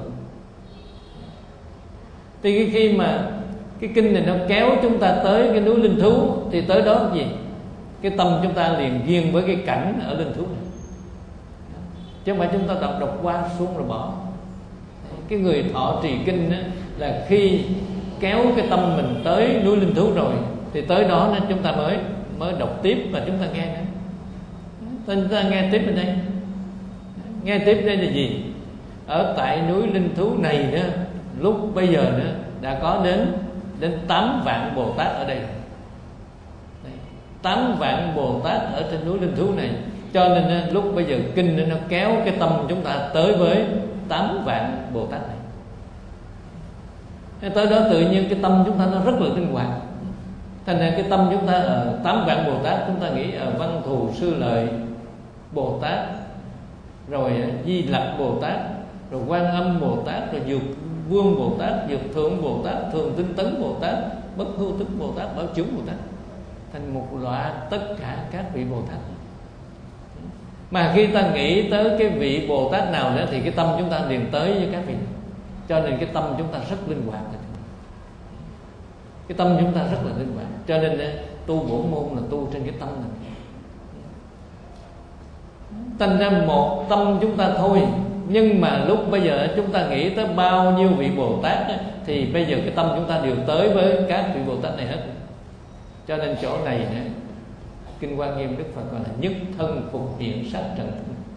Thì khi mà cái kinh này nó kéo chúng ta tới cái núi Linh Thú, thì tới đó là gì? Cái tâm chúng ta liền duyên với cái cảnh ở Linh Thú này, chứ không phải chúng ta đọc đọc qua xuống rồi bỏ. Cái người thọ trì kinh đó, là khi kéo cái tâm mình tới núi Linh Thú rồi, thì tới đó nên chúng ta mới mới đọc tiếp và chúng ta nghe nữa. Chúng ta nghe tiếp ở đây. Nghe tiếp đây là gì? Ở tại núi Linh Thú này đó, lúc bây giờ nữa đã có đến đến tám vạn Bồ Tát ở đây. Tám vạn Bồ Tát ở trên núi Linh Thú này. Cho nên lúc bây giờ kinh nó kéo cái tâm chúng ta tới với tám vạn Bồ Tát này. Tới đó tự nhiên cái tâm chúng ta nó rất là linh hoạt. Thành ra cái tâm chúng ta ở tám vạn Bồ Tát, chúng ta nghĩ ở Văn Thù Sư Lợi Bồ Tát, rồi Di Lặc Bồ Tát, rồi Quan Âm Bồ Tát, rồi Dược Vương Bồ Tát, Dược Thượng Bồ Tát, Thường Tinh Tấn Bồ Tát, Bất Hưu Tức Bồ Tát, Bảo Chúng Bồ Tát, thành một loạt tất cả các vị Bồ Tát. Mà khi ta nghĩ tới cái vị Bồ Tát nào đó, thì cái tâm chúng ta liền tới với các vị. Cho nên cái tâm chúng ta rất linh hoạt. Cái tâm chúng ta rất là linh hoạt. Cho nên tu bổn môn là tu trên cái tâm này. Thành ra một tâm chúng ta thôi, nhưng mà lúc bây giờ chúng ta nghĩ tới bao nhiêu vị Bồ Tát ấy, thì bây giờ cái tâm chúng ta đều tới với các vị Bồ Tát này hết. Cho nên chỗ này này, Kinh Hoa Nghiêm Đức Phật gọi là nhất thân phục hiện sát trần.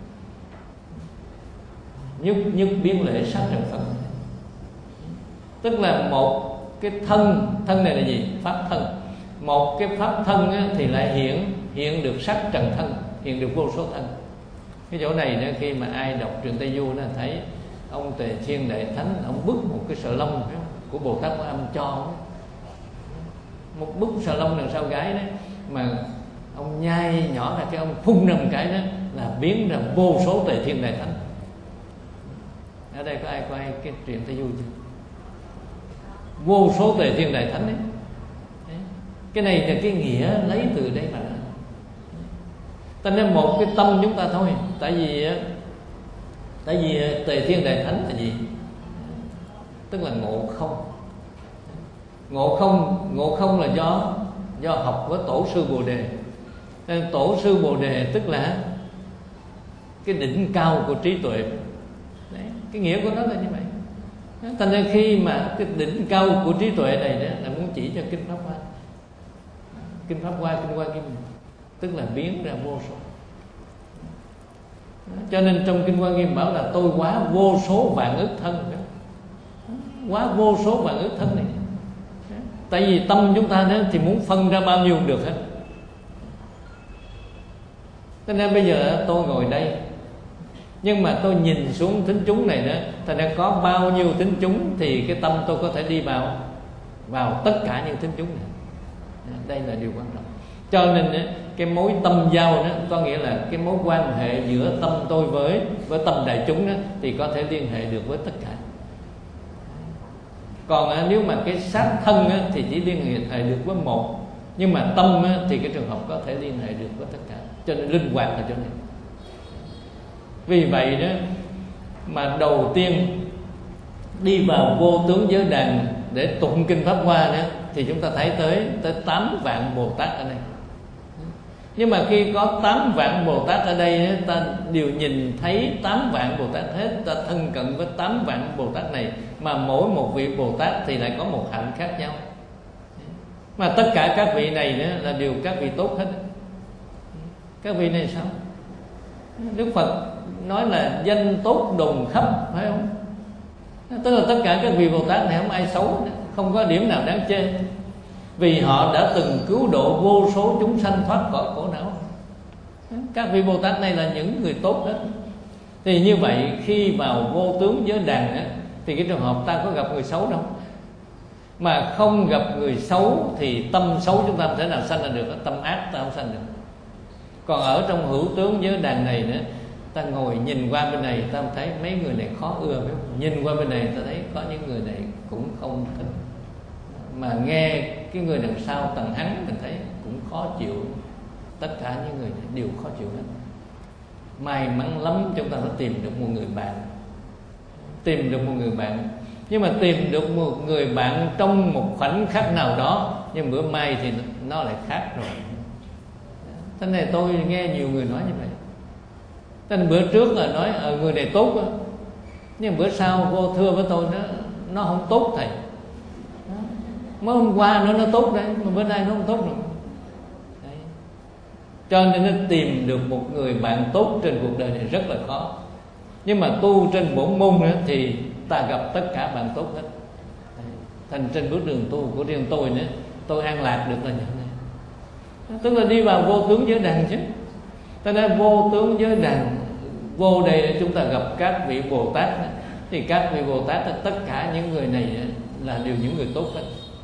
Nhất nhất biến lễ sát trần Phật. Tức là một cái thân, thân này là gì? Pháp thân. Một cái pháp thân á, thì lại hiện hiện được sắc trần thân, hiện được vô số thân. Cái chỗ này đó, khi mà ai đọc truyện Tây Du nó thấy ông Tề Thiên Đại Thánh, ông bứt một cái sợi lông của Bồ Tát Quan Âm cho một bức sợi lông đằng sau gái đấy, mà ông nhai nhỏ ra cái ông phun ra một cái đó là biến ra vô số Tề Thiên Đại Thánh. Ở đây có ai coi cái truyện Tây Du chưa? Vô số Tề Thiên Đại Thánh đấy. Cái này là cái nghĩa lấy từ đây mà. Ta nên một cái tâm chúng ta thôi. Tại vì Tại vì Tề Thiên Đại Thánh là gì? Tức là ngộ không. Ngộ không Ngộ không là do Do học với Tổ sư Bồ Đề. Nên Tổ sư Bồ Đề tức là cái đỉnh cao của trí tuệ. Đấy, cái nghĩa của nó là như vậy. Thành ra khi mà cái đỉnh cao của trí tuệ này đó là muốn chỉ cho Kinh Pháp Hoa. Kinh Pháp Hoa, Kinh Hoa Nghiêm, tức là biến ra vô số. Cho nên trong Kinh Hoa Nghiêm bảo là tôi quá vô số vạn ức thân. Quá vô số vạn ức thân này. Tại vì tâm chúng ta đó thì muốn phân ra bao nhiêu cũng được hết. Cho nên bây giờ tôi ngồi đây, Nhưng mà tôi nhìn xuống thính chúng này nữa, thành ra có bao nhiêu thính chúng thì cái tâm tôi có thể đi vào vào tất cả những thính chúng này. Đây là điều quan trọng. Cho nên cái mối tâm giao đó có nghĩa là cái mối quan hệ giữa tâm tôi với với tâm đại chúng đó, thì có thể liên hệ được với tất cả. Còn nếu mà cái sát thân á, thì chỉ liên hệ được với một. Nhưng mà tâm á, thì cái trường hợp có thể liên hệ được với tất cả. Cho nên linh hoạt là chỗ này. Vì vậy đó mà đầu tiên đi vào vô tướng giới đàn để tụng kinh Pháp Hoa đó, thì chúng ta thấy tới tới tám vạn Bồ Tát ở đây. Nhưng mà khi có tám vạn Bồ Tát ở đây, ta đều nhìn thấy tám vạn Bồ Tát hết, ta thân cận với tám vạn Bồ Tát này, mà mỗi một vị Bồ Tát thì lại có một hạnh khác nhau. Mà tất cả các vị này nữa là đều các vị tốt hết. Các vị này sao? Đức Phật nói là danh tốt đồn khắp, phải không? Tức là tất cả các vị Bồ Tát này không ai xấu, không có điểm nào đáng chê, vì họ đã từng cứu độ vô số chúng sanh thoát khỏi khổ não. Các vị Bồ Tát này là những người tốt hết. Thì như vậy khi vào vô tướng giới đàn á, thì cái trường hợp ta có gặp người xấu đâu. Mà không gặp người xấu thì tâm xấu chúng ta không thể nào sanh ra được, tâm ác ta không sanh được. Còn ở trong hữu tướng giới đàn này nữa, ta ngồi nhìn qua bên này ta thấy mấy người này khó ưa, nhìn qua bên này ta thấy có những người này cũng không thích, mà nghe cái người đằng sau tầng hắn mình thấy cũng khó chịu. Tất cả những người này đều khó chịu hết. May mắn lắm chúng ta đã tìm được một người bạn, tìm được một người bạn. Nhưng mà tìm được một người bạn trong một khoảnh khắc nào đó, nhưng bữa mai thì nó lại khác rồi. Thế này tôi nghe nhiều người nói như vậy. Thế nên bữa trước là nói ở người này tốt đó, nhưng bữa sau vô thưa với tôi nó nó không tốt thầy. Mới hôm qua nó nó tốt đấy, mà bữa nay nó không tốt nữa. Đấy. Cho nên nó tìm được một người bạn tốt trên cuộc đời này rất là khó. Nhưng mà tu trên bổn môn nữa thì ta gặp tất cả bạn tốt hết. Đấy. Thành trên bước đường tu của riêng tôi nữa, tôi an lạc được là như thế này. Tức là đi vào vô tướng giới đàn chứ. Cho nên vô tướng giới đàn, vô đây chúng ta gặp các vị Bồ Tát, thì các vị Bồ Tát tất cả những người này là đều những người tốt hết.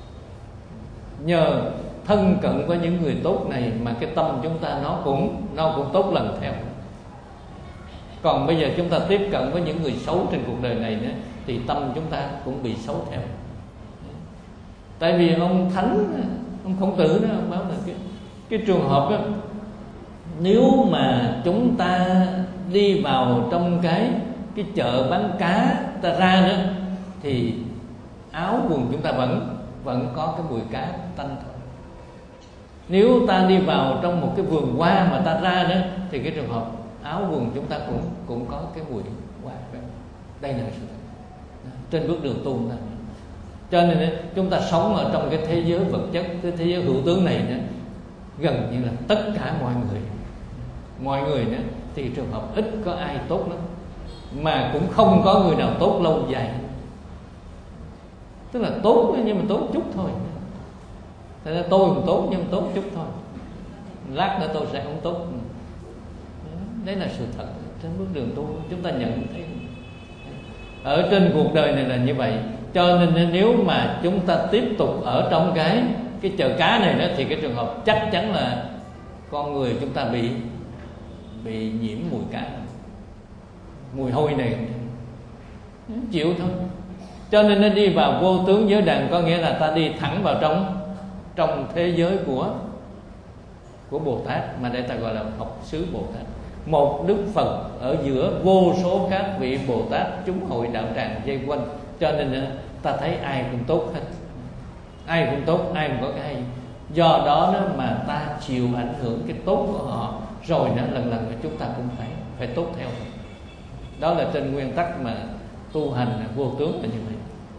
Nhờ thân cận với những người tốt này mà cái tâm chúng ta nó cũng nó cũng tốt lần theo. Còn bây giờ chúng ta tiếp cận với những người xấu trên cuộc đời này nữa, thì tâm chúng ta cũng bị xấu theo. Tại vì ông Thánh, ông Khổng Tử đó, ông báo là cái, cái trường hợp đó, nếu mà chúng ta đi vào trong cái cái chợ bán cá ta ra đó, thì áo quần chúng ta vẫn vẫn có cái mùi cá tanh thôi. Nếu ta đi vào trong một cái vườn hoa mà ta ra đó, thì cái trường hợp áo quần chúng ta cũng cũng có cái mùi hoa. Đây là sự thật trên bước đường tu ta. Cho nên chúng ta sống ở trong cái thế giới vật chất, cái thế giới hữu tướng này đó, gần như là tất cả mọi người mọi người nữa, thì trường hợp ít có ai tốt lắm, mà cũng không có người nào tốt lâu dài. Tức là tốt nhưng mà tốt chút thôi. Thật ra tôi cũng tốt nhưng mà tốt chút thôi, lát nữa tôi sẽ không tốt. Đấy là sự thật trên bước đường tu, chúng ta nhận thấy ở trên cuộc đời này là như vậy. Cho nên nếu mà chúng ta tiếp tục ở trong cái cái chợ cá này đó, thì cái trường hợp chắc chắn là con người chúng ta bị bị nhiễm mùi cá, mùi hôi này, chịu thôi. Cho nên nó đi vào vô tướng giới đàn có nghĩa là ta đi thẳng vào trong trong thế giới của của Bồ Tát, mà đây ta gọi là học xứ Bồ Tát. Một Đức Phật ở giữa vô số các vị Bồ Tát chúng hội đạo tràng dây quanh. Cho nên ta thấy ai cũng tốt hết, ai cũng tốt, ai cũng có cái hay. Do đó đó mà ta chịu ảnh hưởng cái tốt của họ, rồi đó lần lần chúng ta cũng phải phải tốt theo. Đó là trên nguyên tắc mà tu hành vô tướng là như vậy.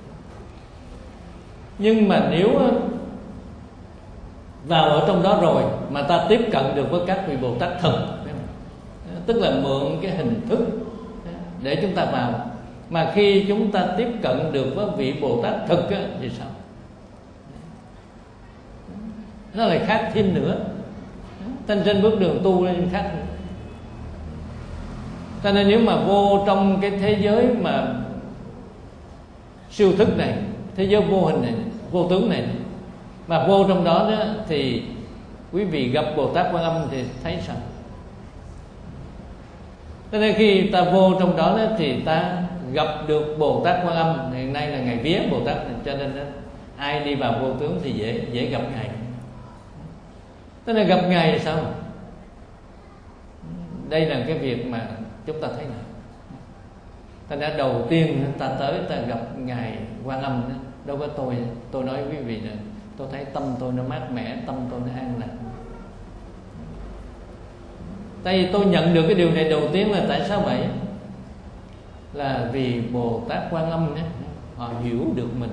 Nhưng mà nếu vào ở trong đó rồi mà ta tiếp cận được với các vị Bồ Tát thật, tức là mượn cái hình thức để chúng ta vào, mà khi chúng ta tiếp cận được với vị Bồ Tát thực á, thì sao? Nó lại khác thêm nữa. Trên trên bước đường tu lên khác nữa. Cho nên nếu mà vô trong cái thế giới mà siêu thức này, thế giới vô hình này, vô tướng này, mà vô trong đó, đó thì quý vị gặp Bồ Tát Quan Âm thì thấy sao? Cho nên khi ta vô trong đó, đó thì ta gặp được Bồ Tát Quan Âm. Hiện nay là ngày vía Bồ Tát, cho nên đó, ai đi vào vô tướng thì dễ dễ gặp Ngài. Cho nên gặp Ngài là sao? Đây là cái việc mà chúng ta thấy này. Thành ra đầu tiên ta tới ta gặp Ngài Quan Âm đó, đâu có tôi. Tôi nói với quý vị là tôi thấy tâm tôi nó mát mẻ, tâm tôi nó an lạc. Tại vì tôi nhận được cái điều này đầu tiên là tại sao vậy? Là vì Bồ Tát Quan Âm đó, họ hiểu được mình.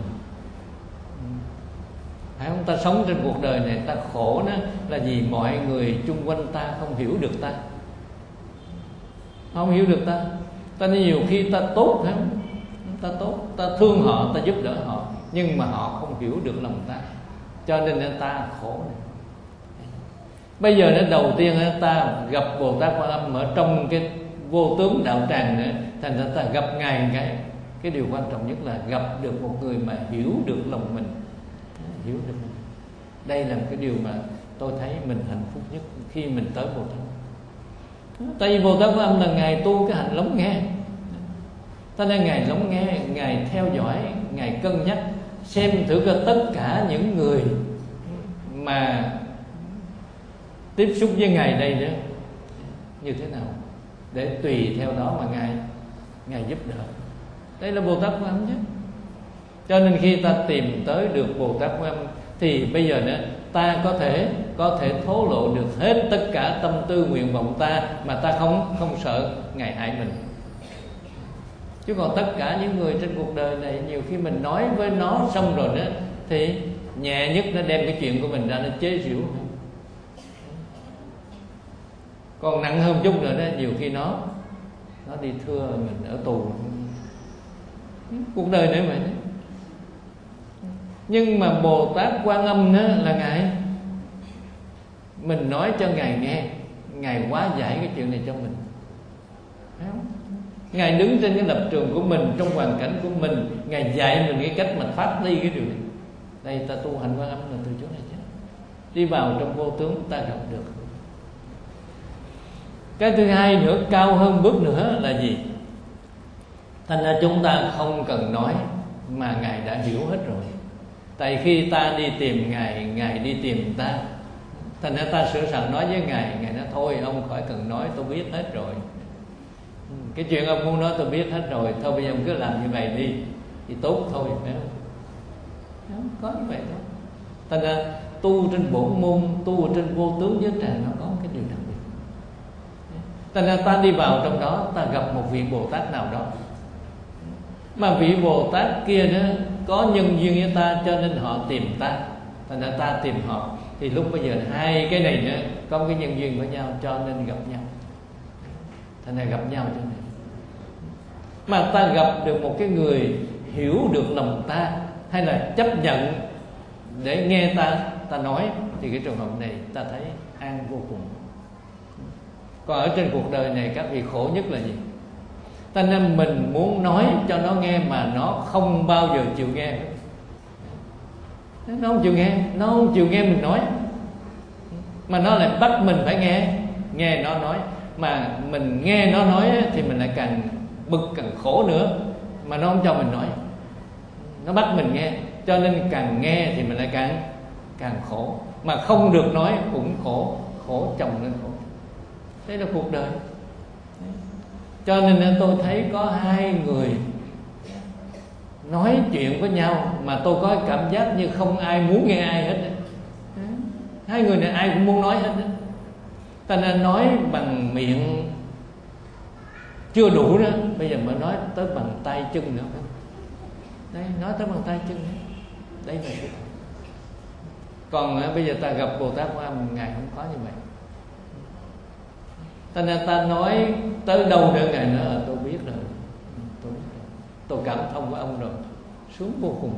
Phải không? Ta sống trên cuộc đời này ta khổ đó là vì mọi người chung quanh ta không hiểu được ta, không hiểu được ta. Ta nên nhiều khi ta tốt, phải không? Ta tốt, ta thương họ, ta giúp đỡ họ, nhưng mà họ không hiểu được lòng ta, cho nên ta khổ này. Bây giờ đó, đầu tiên ta gặp Bồ Tát Quan Âm ở trong cái vô tướng đạo tràng nữa, thành ra ta gặp Ngài cái cái điều quan trọng nhất là gặp được một người mà hiểu được lòng mình, hiểu được mình. Đây là một cái điều mà tôi thấy mình hạnh phúc nhất khi mình tới Bồ Tát. Tại vì Bồ Tát Quan Âm là Ngài tu cái hạnh lắng nghe, cho nên Ngài lắng nghe, Ngài theo dõi, Ngài cân nhắc xem thử coi tất cả những người mà tiếp xúc với Ngài đây đó như thế nào, để tùy theo đó mà Ngài Ngài giúp đỡ. Đây là Bồ Tát Quan Âm chứ. Cho nên khi ta tìm tới được Bồ Tát Quan Âm thì bây giờ nữa ta có thể có thể thổ lộ được hết tất cả tâm tư nguyện vọng ta, mà ta không không sợ Ngài hại mình. Chứ còn tất cả những người trên cuộc đời này, nhiều khi mình nói với nó xong rồi đó thì nhẹ nhất nó đem cái chuyện của mình ra nó chế giễu. Còn nặng hơn chút nữa đó, nhiều khi nó nó đi thưa mình ở tù. Cuộc đời này vậy đó. Nhưng mà Bồ Tát Quan Âm đó là Ngài, mình nói cho Ngài nghe, Ngài hóa giải cái chuyện này cho mình. Thấy không? Ngài đứng trên cái lập trường của mình, trong hoàn cảnh của mình, Ngài dạy mình cái cách mà phát đi cái điều này. Đây ta tu hành Quan Âm là từ chỗ này chứ. Đi vào trong vô tướng ta gặp được. Cái thứ hai nữa, cao hơn bước nữa là gì? Thành ra chúng ta không cần nói mà Ngài đã hiểu hết rồi. Tại khi ta đi tìm Ngài, Ngài đi tìm ta, thành ra ta sửa soạn nói với Ngài, Ngài nói thôi ông khỏi cần nói, tôi biết hết rồi. Cái chuyện ông muốn nói tôi biết hết rồi, thôi bây giờ ông cứ làm như vậy đi thì tốt thôi, phải không? Không có như vậy thôi. Thành ra tu trên bổn môn, tu trên vô tướng giới tràng nó có cái điều đặc biệt. Thành ra ta đi vào trong đó, ta gặp một vị Bồ Tát nào đó, mà vị Bồ Tát kia đó có nhân duyên với ta, cho nên họ tìm ta. Thành ra ta tìm họ, thì lúc bây giờ hai cái này nữa có cái nhân duyên với nhau, cho nên gặp nhau. Thành ra gặp nhau cho nên mà ta gặp được một cái người hiểu được lòng ta, hay là chấp nhận để nghe ta ta nói, thì cái trường hợp này ta thấy an vô cùng. Còn ở trên cuộc đời này các vị khổ nhất là gì? Ta nên mình muốn nói cho nó nghe mà nó không bao giờ chịu nghe. Nó không chịu nghe, nó không chịu nghe mình nói, mà nó lại bắt mình phải nghe nghe nó nói. Mà mình nghe nó nói thì mình lại càng bực, càng khổ nữa. Mà nó không cho mình nói, nó bắt mình nghe, cho nên càng nghe thì mình lại càng càng khổ. Mà không được nói cũng khổ, khổ chồng lên khổ. Đây là cuộc đời. Cho nên tôi thấy có hai người nói chuyện với nhau mà tôi có cảm giác như không ai muốn nghe ai hết. Hai người này ai cũng muốn nói hết. Ta nên nói bằng miệng chưa đủ đó, bây giờ mới nói tới bằng tay chân nữa. Đấy, nói tới bằng tay chân nữa. Đây là cái. Còn bây giờ ta gặp Bồ Tát Quan Âm, Ngài không có như vậy. Cho nên ta nói tới đâu nữa Ngài nói là tôi biết rồi, tôi, tôi cảm thông với ông rồi, xuống vô cùng.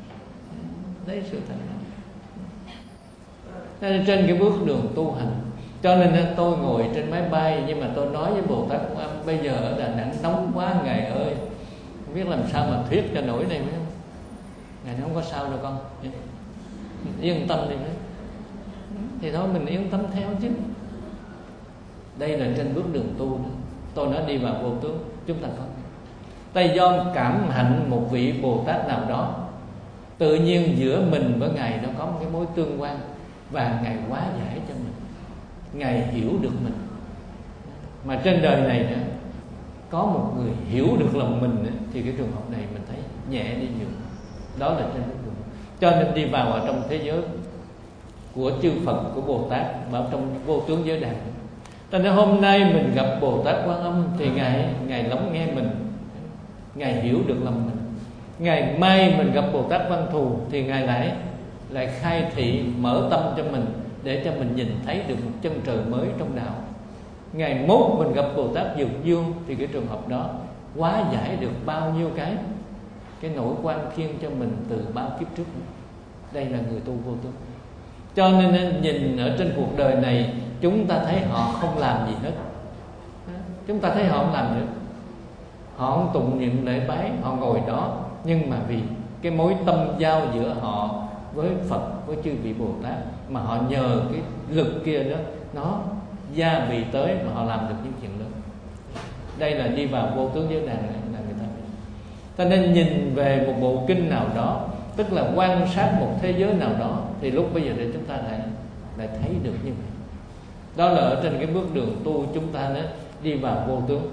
Đấy sự thật. Nên trên cái bước đường tu hành, Cho nên tôi ngồi trên máy bay, nhưng mà tôi nói với Bồ Tát Quan Âm, bây giờ ở Đà Nẵng nóng quá Ngài ơi, không biết làm sao mà thuyết cho nổi này phải không? Ngài nói không có sao đâu con, yên tâm đi mấy. Thì thôi mình yên tâm theo chứ. Đây là trên bước đường tu đó. Tôi nói đi vào vô tướng, chúng ta có tay do cảm hạnh một vị Bồ Tát nào đó, tự nhiên giữa mình với Ngài nó có một cái mối tương quan, và Ngài hóa giải cho mình, Ngài hiểu được mình. Mà trên đời này nữa, có một người hiểu được lòng mình nữa, thì cái trường hợp này mình thấy nhẹ đi nhiều. Đó là trên bước đường. Cho nên đi vào ở trong thế giới của chư Phật, của Bồ Tát, vào trong vô tướng giới đàn. Cho nên hôm nay mình gặp Bồ Tát Quan Âm thì Ngài Ngài lắng nghe mình, Ngài hiểu được lòng mình. Ngày mai mình gặp Bồ Tát Văn Thù thì Ngài lại lại khai thị, mở tâm cho mình, để cho mình nhìn thấy được một chân trời mới trong đạo. Ngày mốt mình gặp Bồ Tát Dược Dương thì cái trường hợp đó hóa giải được bao nhiêu cái cái nỗi quan khiên cho mình từ bao kiếp trước. Đây là người tu vô tướng. Cho nên nhìn ở trên cuộc đời này, chúng ta thấy họ không làm gì hết. Chúng ta thấy họ không làm gì hết. Họ không tụng niệm lễ bái, họ ngồi đó, nhưng mà vì cái mối tâm giao giữa họ với Phật, với chư vị Bồ Tát, mà họ nhờ cái lực kia đó, nó gia vị tới mà họ làm được những chuyện lớn. Đây là đi vào vô tướng giới đàn này là người ta biết. Cho nên nhìn về một bộ kinh nào đó, tức là quan sát một thế giới nào đó, thì lúc bây giờ để chúng ta lại lại thấy được như vậy. Đó là ở trên cái bước đường tu chúng ta đó, đi vào vô tướng.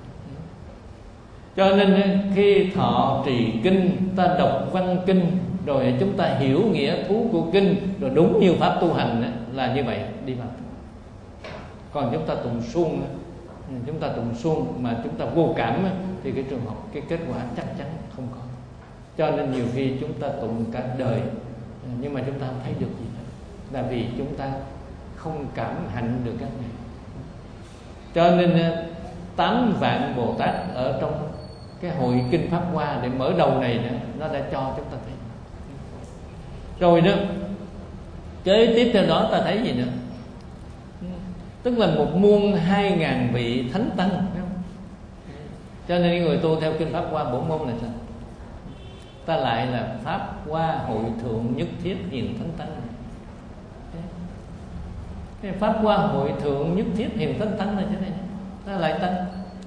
Cho nên khi thọ trì kinh, ta đọc văn kinh, rồi chúng ta hiểu nghĩa thú của kinh, rồi đúng như pháp tu hành là như vậy, đi vào. Còn chúng ta tụng suông, chúng ta tụng suông mà chúng ta vô cảm, thì cái trường hợp, cái kết quả chắc chắn không có. Cho nên nhiều khi chúng ta tụng cả đời, nhưng mà chúng ta không thấy được gì hết, là vì chúng ta không cảm hạnh được các này. Cho nên tám vạn Bồ Tát ở trong cái hội kinh Pháp Hoa để mở đầu này nữa, nó đã cho chúng ta thấy. Rồi đó, kế tiếp theo đó ta thấy gì nữa? Tức là một muôn hai ngàn vị thánh tăng. Cho nên người tu theo kinh Pháp Hoa bổ môn là sao? Ta lại là Pháp Hoa hội thượng nhất thiết hiền thánh tăng. Cái Pháp Hoa hội thượng nhất thiết hiền thánh tăng là thế này, ta lại tăng.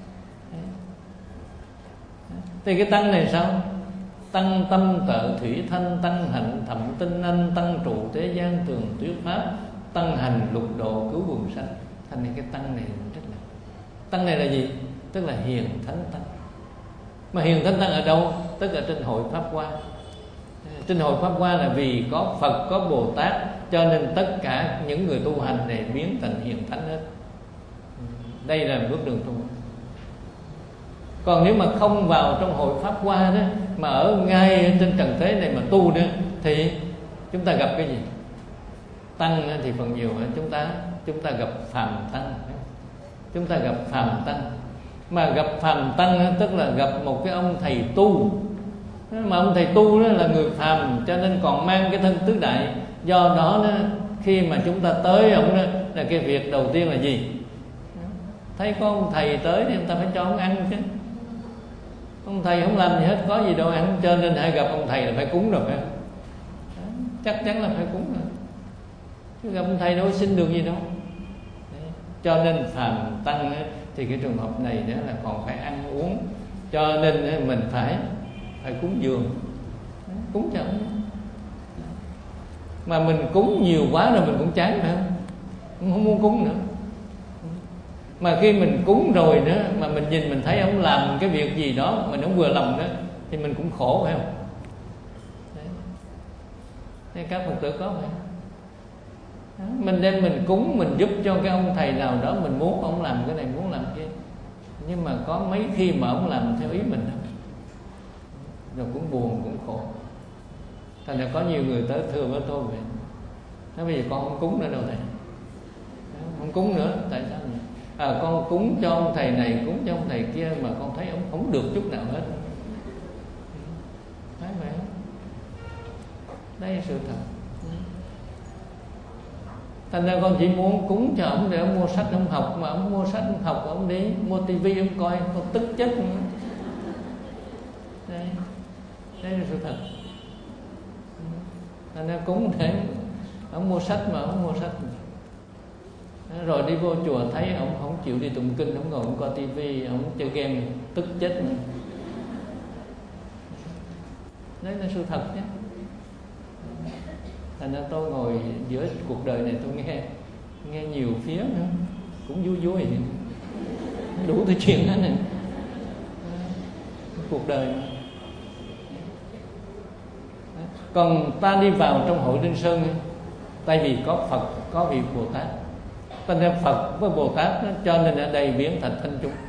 Thì cái tăng này sao? Tăng tâm tự thủy thanh, tăng hạnh thậm tinh anh, tăng trụ thế gian tường tuyết pháp, tăng hành lục độ cứu quần sanh. Thành này cái tăng này rất là, tăng này là gì? Tức là hiền thánh tăng. Mà hiền thánh tăng ở đâu? Tức là trên hội Pháp Hoa. Trên hội Pháp Hoa là vì có Phật, có Bồ Tát, cho nên tất cả những người tu hành này biến thành hiền thánh hết. Đây là bước đường tu. Còn nếu mà không vào trong hội Pháp Hoa đó, mà ở ngay trên trần thế này mà tu đó, thì chúng ta gặp cái gì? Tăng thì phần nhiều chúng ta chúng ta gặp phàm tăng. Chúng ta gặp phàm tăng. Mà gặp phàm tăng tức là gặp một cái ông thầy tu. Mà ông thầy tu đó là người phàm, cho nên còn mang cái thân tứ đại. Do đó, đó khi mà chúng ta tới ông đó, là cái việc đầu tiên là gì? Thấy có ông thầy tới thì chúng ta phải cho ông ăn chứ. Ông thầy không làm gì hết, có gì đâu ăn. Cho nên hãy gặp ông thầy là phải cúng rồi. Chắc chắn là phải cúng rồi. Chứ gặp ông thầy đâu xin được gì đâu. Cho nên phàm tăng thì cái trường hợp này nữa là còn phải ăn uống. Cho nên mình phải phải cúng dường, cúng cho ông. Mà mình cúng nhiều quá rồi mình cũng chán phải không? Không muốn cúng nữa. Mà khi mình cúng rồi nữa, mà mình nhìn mình thấy ông làm cái việc gì đó mình không vừa lòng đó, thì mình cũng khổ phải không? Thế các Phật tử có phải không? Mình đem mình cúng, mình giúp cho cái ông thầy nào đó, mình muốn ông làm cái này, muốn làm kia, nhưng mà có mấy khi mà ông làm theo ý mình đó, rồi cũng buồn, cũng khổ. Thành ra có nhiều người tới thưa với tôi vậy, nói bây giờ con không cúng nữa đâu thầy, không cúng nữa. Tại sao vậy? À, con cúng cho ông thầy này, cúng cho ông thầy kia, mà con thấy ông không được chút nào hết. Thấy vậy không? Đây là sự thật. Thành ra con chỉ muốn cúng cho ông để ông mua sách ông học, mà ông mua sách ông học ông đi mua tivi ông coi, con tức chết. Đây, đây là sự thật. Thành ra cúng để ông mua sách mà ông mua sách. Rồi đi vô chùa thấy ông không chịu đi tụng kinh, ông ngồi ông coi tivi, ông chơi game, tức chết nữa. Đấy là sự thật nhé. Thành ra tôi ngồi giữa cuộc đời này tôi nghe nghe nhiều phía nữa, cũng vui vui, đủ thứ chuyện hết này. Cuộc đời mà. Còn ta đi vào trong hội Linh Sơn, tại vì có Phật, có vị Bồ Tát, ta nên Phật với Bồ Tát cho nên ở đây biến thành thánh chúng.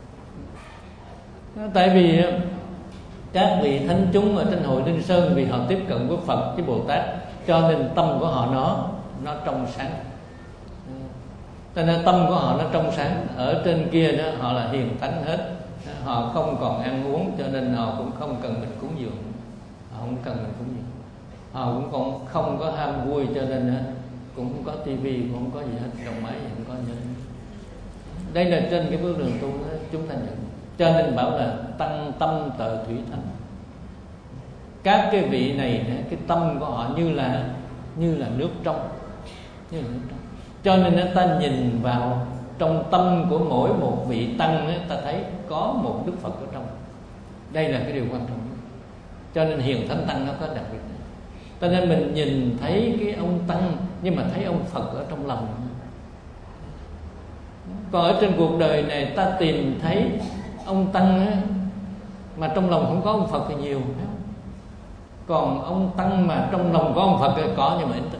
Tại vì các vị thánh chúng ở trên hội Linh Sơn vì họ tiếp cận với Phật với Bồ Tát, cho nên tâm của họ nó nó trong sáng. Cho nên tâm của họ nó trong sáng. Ở trên kia đó họ là hiền thánh hết, họ không còn ăn uống, cho nên họ cũng không cần mình cúng dường, họ không cần mình cúng dường. Họ cũng còn không có ham vui, cho nên cũng không có tivi, cũng không có gì hết, đồng máy không có gì hết. Đây là trên cái bước đường tu đó, chúng ta nhận. Cho nên bảo là tăng tâm tợ thủy thánh. Các cái vị này, cái tâm của họ như là như là nước trong, như là nước trong. Cho nên ta nhìn vào trong tâm của mỗi một vị tăng, ta thấy có một Đức Phật ở trong. Đây là cái điều quan trọng. Cho nên hiền thánh tăng nó có đặc biệt này. Cho nên mình nhìn thấy cái ông tăng, nhưng mà thấy ông Phật ở trong lòng. Còn ở trên cuộc đời này ta tìm thấy ông tăng á, mà trong lòng không có ông Phật thì nhiều. Còn ông tăng mà trong lòng có ông Phật thì có, nhưng mà ít.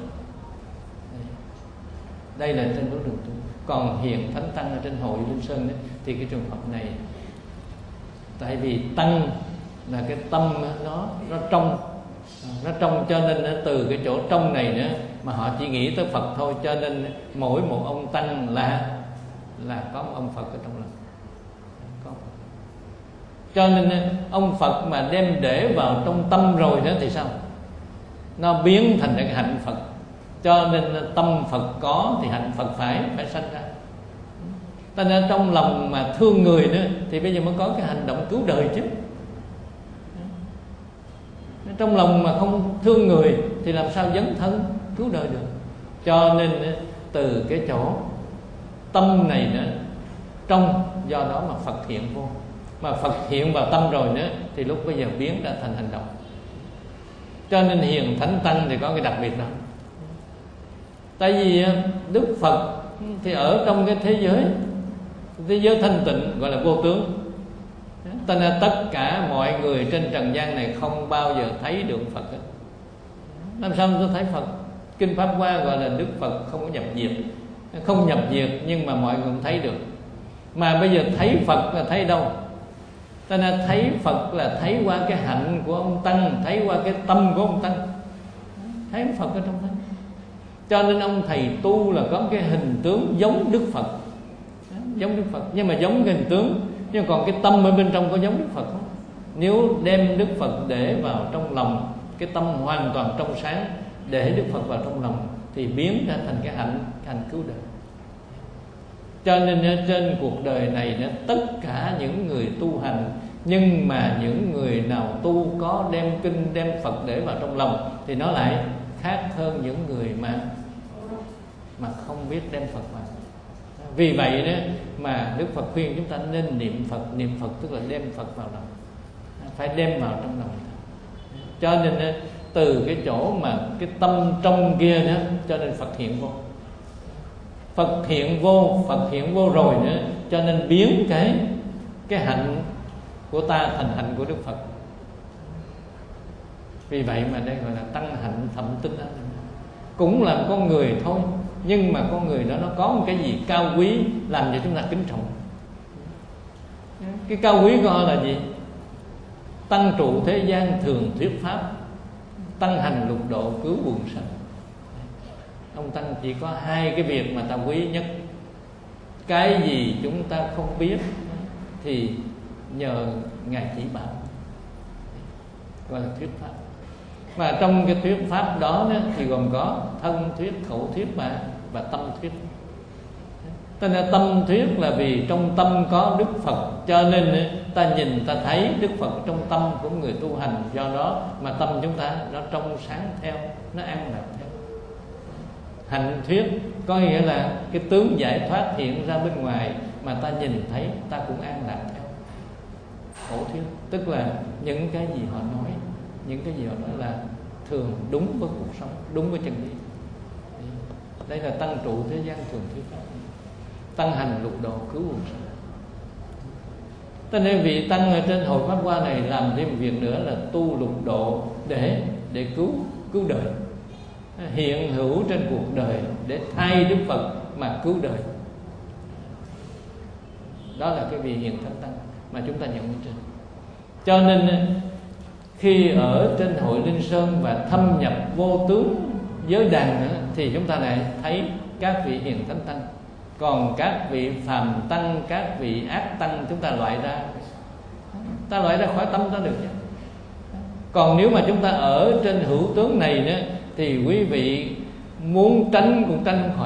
Đây là trên bước đường tu. Còn hiền thánh tăng ở trên hội Linh Sơn ấy, thì cái trường hợp này, tại vì tăng là cái tâm nó nó trong, nó trong, cho nên nó từ cái chỗ trong này nữa mà họ chỉ nghĩ tới Phật thôi. Cho nên mỗi một ông tăng là là có một ông Phật ở trong lòng. Có. Cho nên ông Phật mà đem để vào trong tâm rồi đó thì sao? Nó biến thành cái hạnh Phật. Cho nên tâm Phật có thì hạnh Phật phải phải sanh ra. Cho nên trong lòng mà thương người nữa thì bây giờ mới có cái hành động cứu đời chứ. Trong lòng mà không thương người thì làm sao dấn thân cứu đời được. Cho nên từ cái chỗ tâm này nữa trong, do đó mà Phật hiện vô. Mà Phật hiện vào tâm rồi nữa thì lúc bây giờ biến ra thành hành động. Cho nên hiền thánh tăng thì có cái đặc biệt đó. Tại vì Đức Phật thì ở trong cái thế giới, thế giới thanh tịnh gọi là vô tướng. Cho nên tất cả mọi người trên trần gian này không bao giờ thấy được Phật hết. Làm sao tôi thấy Phật? Kinh Pháp Hoa gọi là Đức Phật không có nhập diệt. Không nhập diệt nhưng mà mọi người cũng thấy được. Mà bây giờ thấy Phật là thấy đâu? Cho nên thấy Phật là thấy qua cái hạnh của ông tăng, thấy qua cái tâm của ông tăng, thấy ông Phật ở trong đó. Cho nên ông thầy tu là có cái hình tướng giống Đức Phật, giống Đức Phật, nhưng mà giống cái hình tướng, nhưng còn cái tâm ở bên trong có giống Đức Phật không? Nếu đem Đức Phật để vào trong lòng, cái tâm hoàn toàn trong sáng, để Đức Phật vào trong lòng thì biến ra thành cái hạnh, hạnh cứu đời. Cho nên trên cuộc đời này tất cả những người tu hành, nhưng mà những người nào tu có đem kinh, đem Phật để vào trong lòng thì nó lại khác hơn những người mà mà không biết đem Phật vào. Vì vậy đó mà Đức Phật khuyên chúng ta nên niệm Phật. Niệm Phật tức là đem Phật vào lòng, phải đem vào trong lòng. Cho nên từ cái chỗ mà cái tâm trong kia đó, cho nên Phật hiện vô. Phật hiện vô, Phật hiện vô rồi nữa, cho nên biến cái cái hạnh của ta thành hạnh của Đức Phật. Vì vậy mà đây gọi là tăng hạnh thậm tinh á. Cũng là con người thôi, nhưng mà con người đó nó có một cái gì cao quý làm cho chúng ta kính trọng. Cái cao quý của họ là gì? Tăng trụ thế gian thường thuyết pháp, tăng hành lục độ cứu quần sanh. Ông tăng chỉ có hai cái việc mà ta quý nhất. Cái gì chúng ta không biết thì nhờ Ngài chỉ bảo, gọi là thuyết pháp. Và trong cái thuyết pháp đó thì gồm có thân thuyết, khẩu thuyết và và tâm thuyết. Cho nên tâm thuyết là vì trong tâm có Đức Phật, cho nên ta nhìn ta thấy Đức Phật trong tâm của người tu hành, do đó mà tâm chúng ta nó trong sáng theo, nó an lạc theo. Hạnh thuyết có nghĩa là cái tướng giải thoát hiện ra bên ngoài mà ta nhìn thấy ta cũng an lạc theo. Khổ thuyết tức là những cái gì họ nói, những cái gì họ nói là thường đúng với cuộc sống, đúng với chân lý. Đây là tăng trụ thế gian thường thuyết pháp, tăng hành lục độ cứu quần sanh. Cho nên vị tăng ở trên hội Pháp Hoa này làm thêm việc nữa là tu lục độ để để cứu cứu đời, hiện hữu trên cuộc đời để thay Đức Phật mà cứu đời. Đó là cái vị hiện thánh tăng mà chúng ta nhận ở trên. Cho nên khi ở trên hội Linh Sơn và thâm nhập vô tướng giới đàn nữa, thì chúng ta lại thấy các vị hiền thánh tăng. Còn các vị phàm tăng, các vị ác tăng chúng ta loại ra, ta loại ra khỏi tâm ta được chứ. Còn nếu mà chúng ta ở trên hữu tướng này nữa, thì quý vị muốn tránh cũng tránh không khỏi.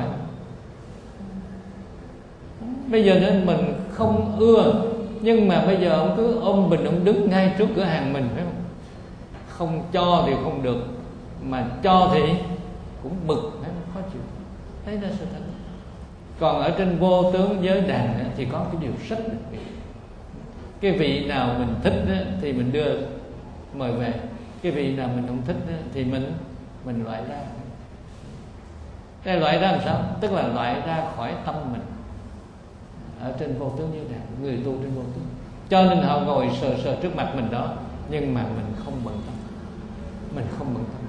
Bây giờ nên mình không ưa, nhưng mà bây giờ ông cứ ôm bình, ông đứng ngay trước cửa hàng mình, phải không? Không cho thì không được, mà cho thì cũng bực, phải không? Khó chịu. Đấy là sự thật. Còn ở trên vô tướng giới đàn thì có cái điều rất đặc biệt. Cái vị nào mình thích thì mình đưa mời về, cái vị nào mình không thích thì mình mình loại ra. Cái loại ra làm sao? Tức là loại ra khỏi tâm mình. Ở trên vô tướng giới đàn, người tu trên vô tướng, cho nên họ ngồi sờ sờ trước mặt mình đó, nhưng mà mình không bận tâm, mình không bận tâm.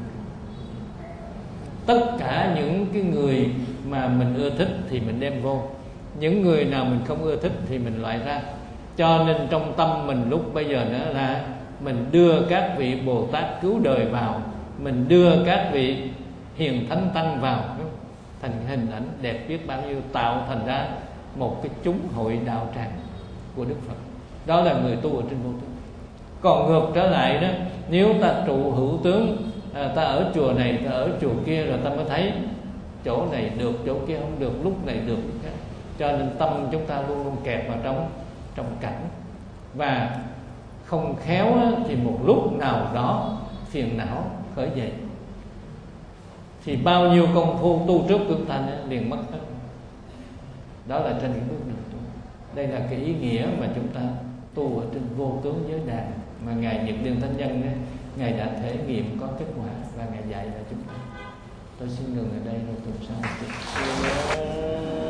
Tất cả những cái người mà mình ưa thích thì mình đem vô, những người nào mình không ưa thích thì mình loại ra. Cho nên trong tâm mình lúc bây giờ nữa là mình đưa các vị Bồ Tát cứu đời vào, mình đưa các vị hiền thánh tăng vào, thành hình ảnh đẹp biết bao nhiêu, tạo thành ra một cái chúng hội đạo tràng của Đức Phật. Đó là người tu ở trên vô tướng. Còn ngược trở lại đó, nếu ta trụ hữu tướng, à, ta ở chùa này, ta ở chùa kia, rồi ta mới thấy chỗ này được, chỗ kia không được, lúc này được. Cho nên tâm chúng ta luôn luôn kẹt vào trong trong cảnh, và không khéo thì một lúc nào đó phiền não khởi dậy, thì bao nhiêu công phu tu trước của chúng ta liền mất hết. Đó là trên những bước đường tu. Đây là cái ý nghĩa mà chúng ta tu ở trên vô tướng giới đàn mà Ngài Nhật Liên Thánh Nhân ấy, Ngài đã thể nghiệm có kết quả và Ngài dạy là chúng ta. Tôi xin ngừng ở đây rồi tuần sau tiếp.